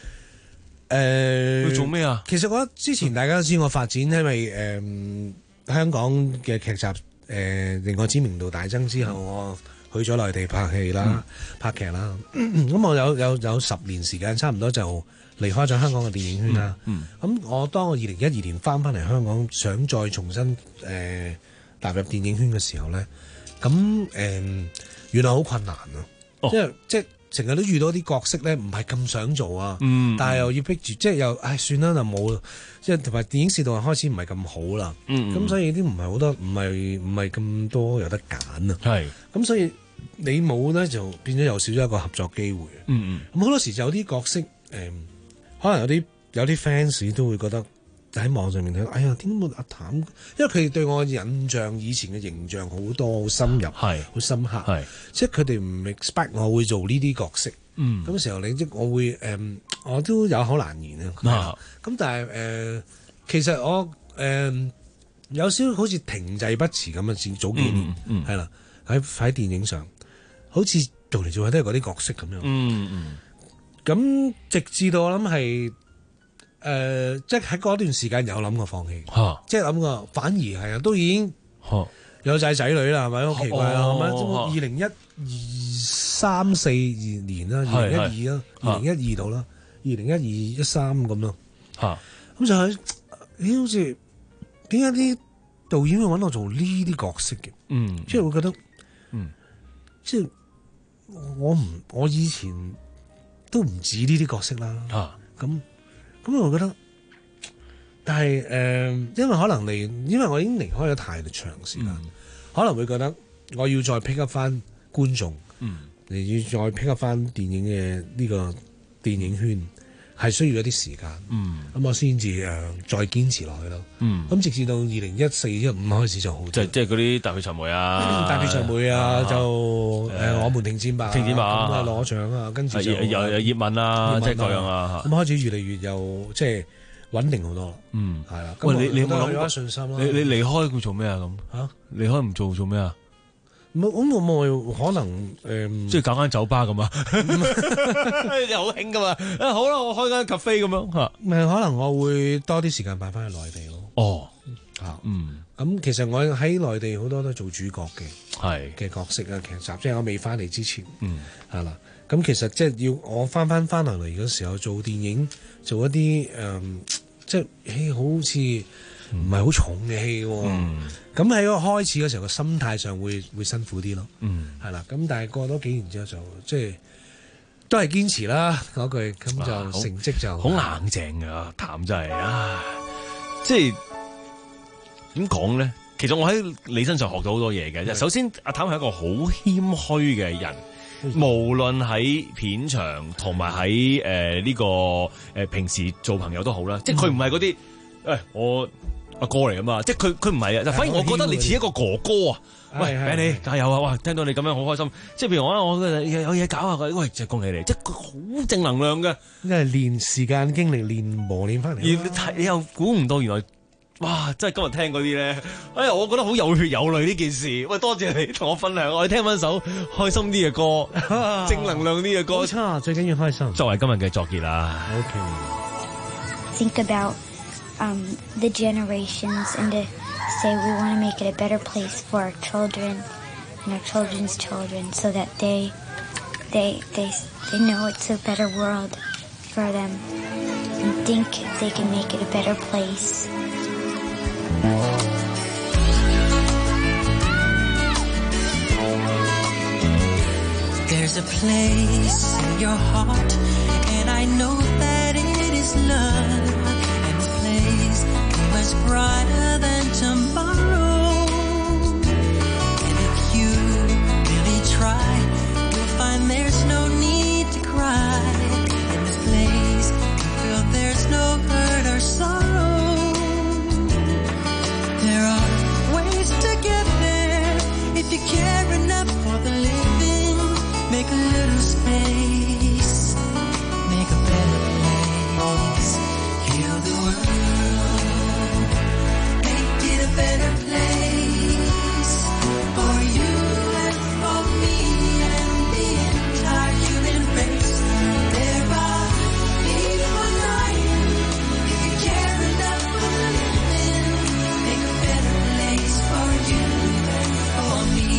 誒， 佢做咩啊？ 其實我覺得之前大家都知我發展，因為誒香港嘅劇集。誒、呃、令我知名度大增之後，嗯、我去咗內地拍戲啦、嗯、拍劇啦。咁、嗯、我有有有十年時間，差唔多就離開咗香港嘅電影圈啦。咁、嗯嗯、我當我二零一二年翻翻嚟香港，想再重新誒、呃、踏入電影圈嘅時候咧，咁誒、呃、原來好困難啊！哦、因為即係成日都遇到啲角色咧，唔係咁想做啊，嗯、但係又要逼住，即係又唉算啦，就冇。即係同埋電影市道開始唔係咁好啦，咁、嗯、所以啲唔係好多，唔係唔係咁多有得揀啊。係，咁所以你冇咧就變咗有少咗一個合作機會。嗯嗯，咁好多時就有啲角色誒、呃，可能有啲有啲 fans 都會覺得喺網上面睇，哎呀點解冇阿譚？因為佢哋對我嘅印象以前嘅形象好多好深入，係好深刻，係即係佢哋唔 expect 我會做呢啲角色。嗯，咁時候你即我會誒、呃，我都有口難言啊。咁但係誒、呃，其實我誒、呃、有少少好似停滯不前咁啊，早早幾年係啦，喺喺電影上，好似做嚟做去都係嗰啲角色咁樣。嗯嗯。咁直至到我諗係誒，即係喺嗰段時間有諗過放棄，啊、即係諗過，反而係啊，都已經有仔仔女啦，係咪好奇怪啊？係咪二零一二三四年啦，二零一二啦，二零一二度啦，二零一二一三咁咯。吓咁就係，咦？好似點解啲導演會揾我做呢啲角色嘅？嗯，即係會覺得，嗯，即係我唔，我以前都唔止呢啲角色啦。啊，咁咁我覺得， 但係誒、呃，因為可能離，因為我已經離開咗太長時間，嗯、可能會覺得我要再 pick up 翻觀眾，嗯，你要再 pick up 翻電影嘅呢個電影圈，係需要一啲時間，嗯，咁我先至誒再堅持落去咯，嗯，咁直至到二零一四一五開始就好， 即係即係嗰啲大血尋梅啊， 大血尋梅啊，啊就誒、呃、我們聽戰吧， 聽戰吧咁啊攞獎啊，跟住就又有葉問啊，即係各樣啊， 咁開始越嚟越有即係。穩定好多，嗯，係啦。 喂，你你有冇諗過信心咯？ 你你離開佢做咩啊？咁嚇，離開唔做做咩啊？ 冇咁我冇可能誒， 即係搞間酒吧咁啊？又好興噶嘛？啊好啦，我開間 cafe 咁樣嚇。 咪可能我會多啲時間擺翻去內地咯。 哦， 嚇， 嗯。 咁其實我喺內地好多都做主角嘅， 係嘅角色啊劇集，即係我未翻嚟之前， 嗯， 係啦。咁其實即係要我翻翻翻落嚟嗰時候做電影，做一啲誒、嗯，即係戲好似唔係好重嘅戲喎。咁喺個開始嘅時候，個心態上會會辛苦啲咯。嗯，係啦。咁但係過多幾年之後就即係都係堅持啦嗰句，咁就成績就好硬淨㗎。譚真係啊，即係點講咧？其實我喺你身上學到好多嘢嘅。首先，阿譚係一個好謙虛嘅人。無論喺片場同埋喺誒呢個誒、呃、平時做朋友都好啦，即係佢唔係嗰啲誒我阿哥嚟㗎嘛，即係佢佢唔係啊，反而我覺得你似一個哥哥啊，喂，俾你加油啊！哇，聽到你咁樣好開心，即係譬如我我有嘢搞下佢，喂，即係恭喜你，即係佢好正能量嘅， 因為練時間經歷練磨練翻嚟， 而你又估唔到原來。哇！真係今日聽嗰啲咧，哎呀，我覺得好有血有淚呢件事。喂，多謝你同我分享，我哋聽翻首開心啲嘅歌，正能量啲嘅歌。 冇錯，最緊要開心。 作為今日嘅作結啦。 Okay. Think about um, the generations and to say we want to make it a better place for our children and our children's children, so that they they they they know it's a better world for them and think they can make it a better place. There's a place in your heart, and I know that it is love, and a place much brighter than tomorrow. And if you really try, you'll find there's no need to cry. In the place you feel there's no hurt or sorrow. There are ways to get there if you care enough for the living. Make a little space, make a better place. Heal the world, make it a better place for you and for me and the entire human race. There are people dying if you care enough for the living. Make a better place for you and for me.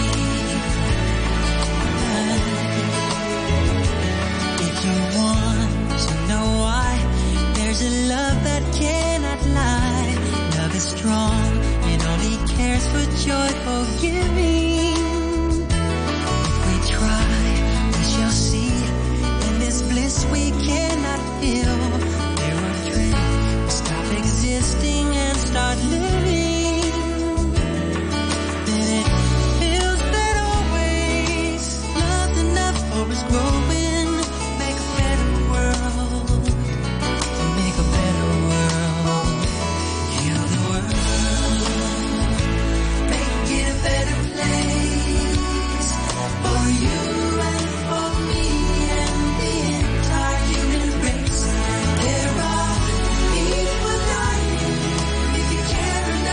If you want to know why, there's a love that cannot lie. Love is strong, it only cares for joyful giving. If we try, we shall see. In this bliss we cannot feel. There are dreams, we stop existing and start living. Then it feels that always love's enough for us growing. Make a better world, make a better world. Heal the world, make it a better place for you and for me and the entire human race. There are people dying if you care enough.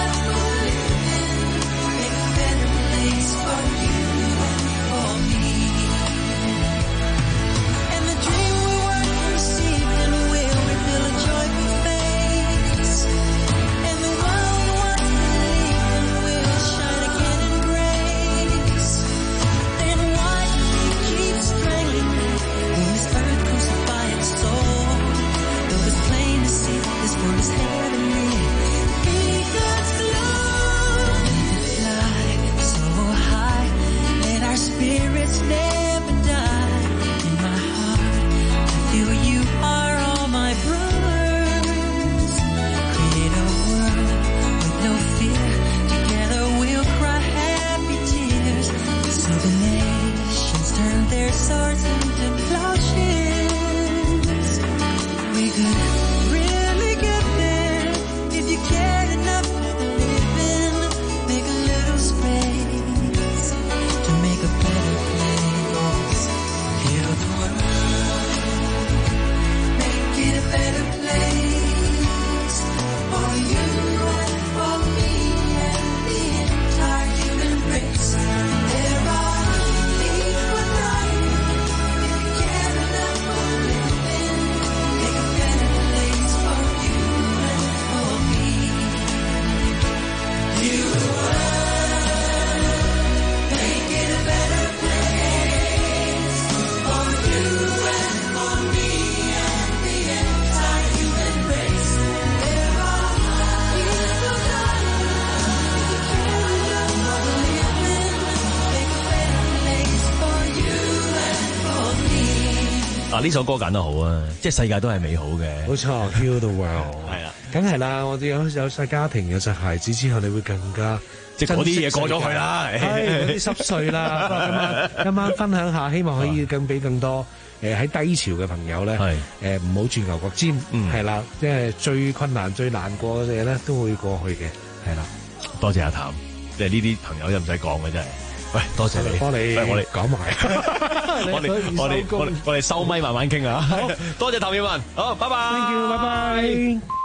嗱，呢首歌揀得好啊，即係世界都係美好嘅。 冇錯 ，Heal the world 係啦， 梗係啦，我哋有有晒家庭，有晒孩子之後，你會更加即係嗰啲嘢過咗去啦， 係嗰啲濕碎啦。不過今晚今晚分享下，希望可以更俾更多誒喺低潮嘅朋友咧，誒唔好轉牛角尖，係啦，即係最困難、最難過嘅嘢咧，都會過去嘅，係啦。 多謝阿譚，即係呢啲朋友又唔使講嘅真係。喂，多謝你， 幫你我哋講埋， 我哋我哋我哋我哋收咪慢慢傾啊！多謝譚耀文，好，拜拜。 Thank you，拜拜。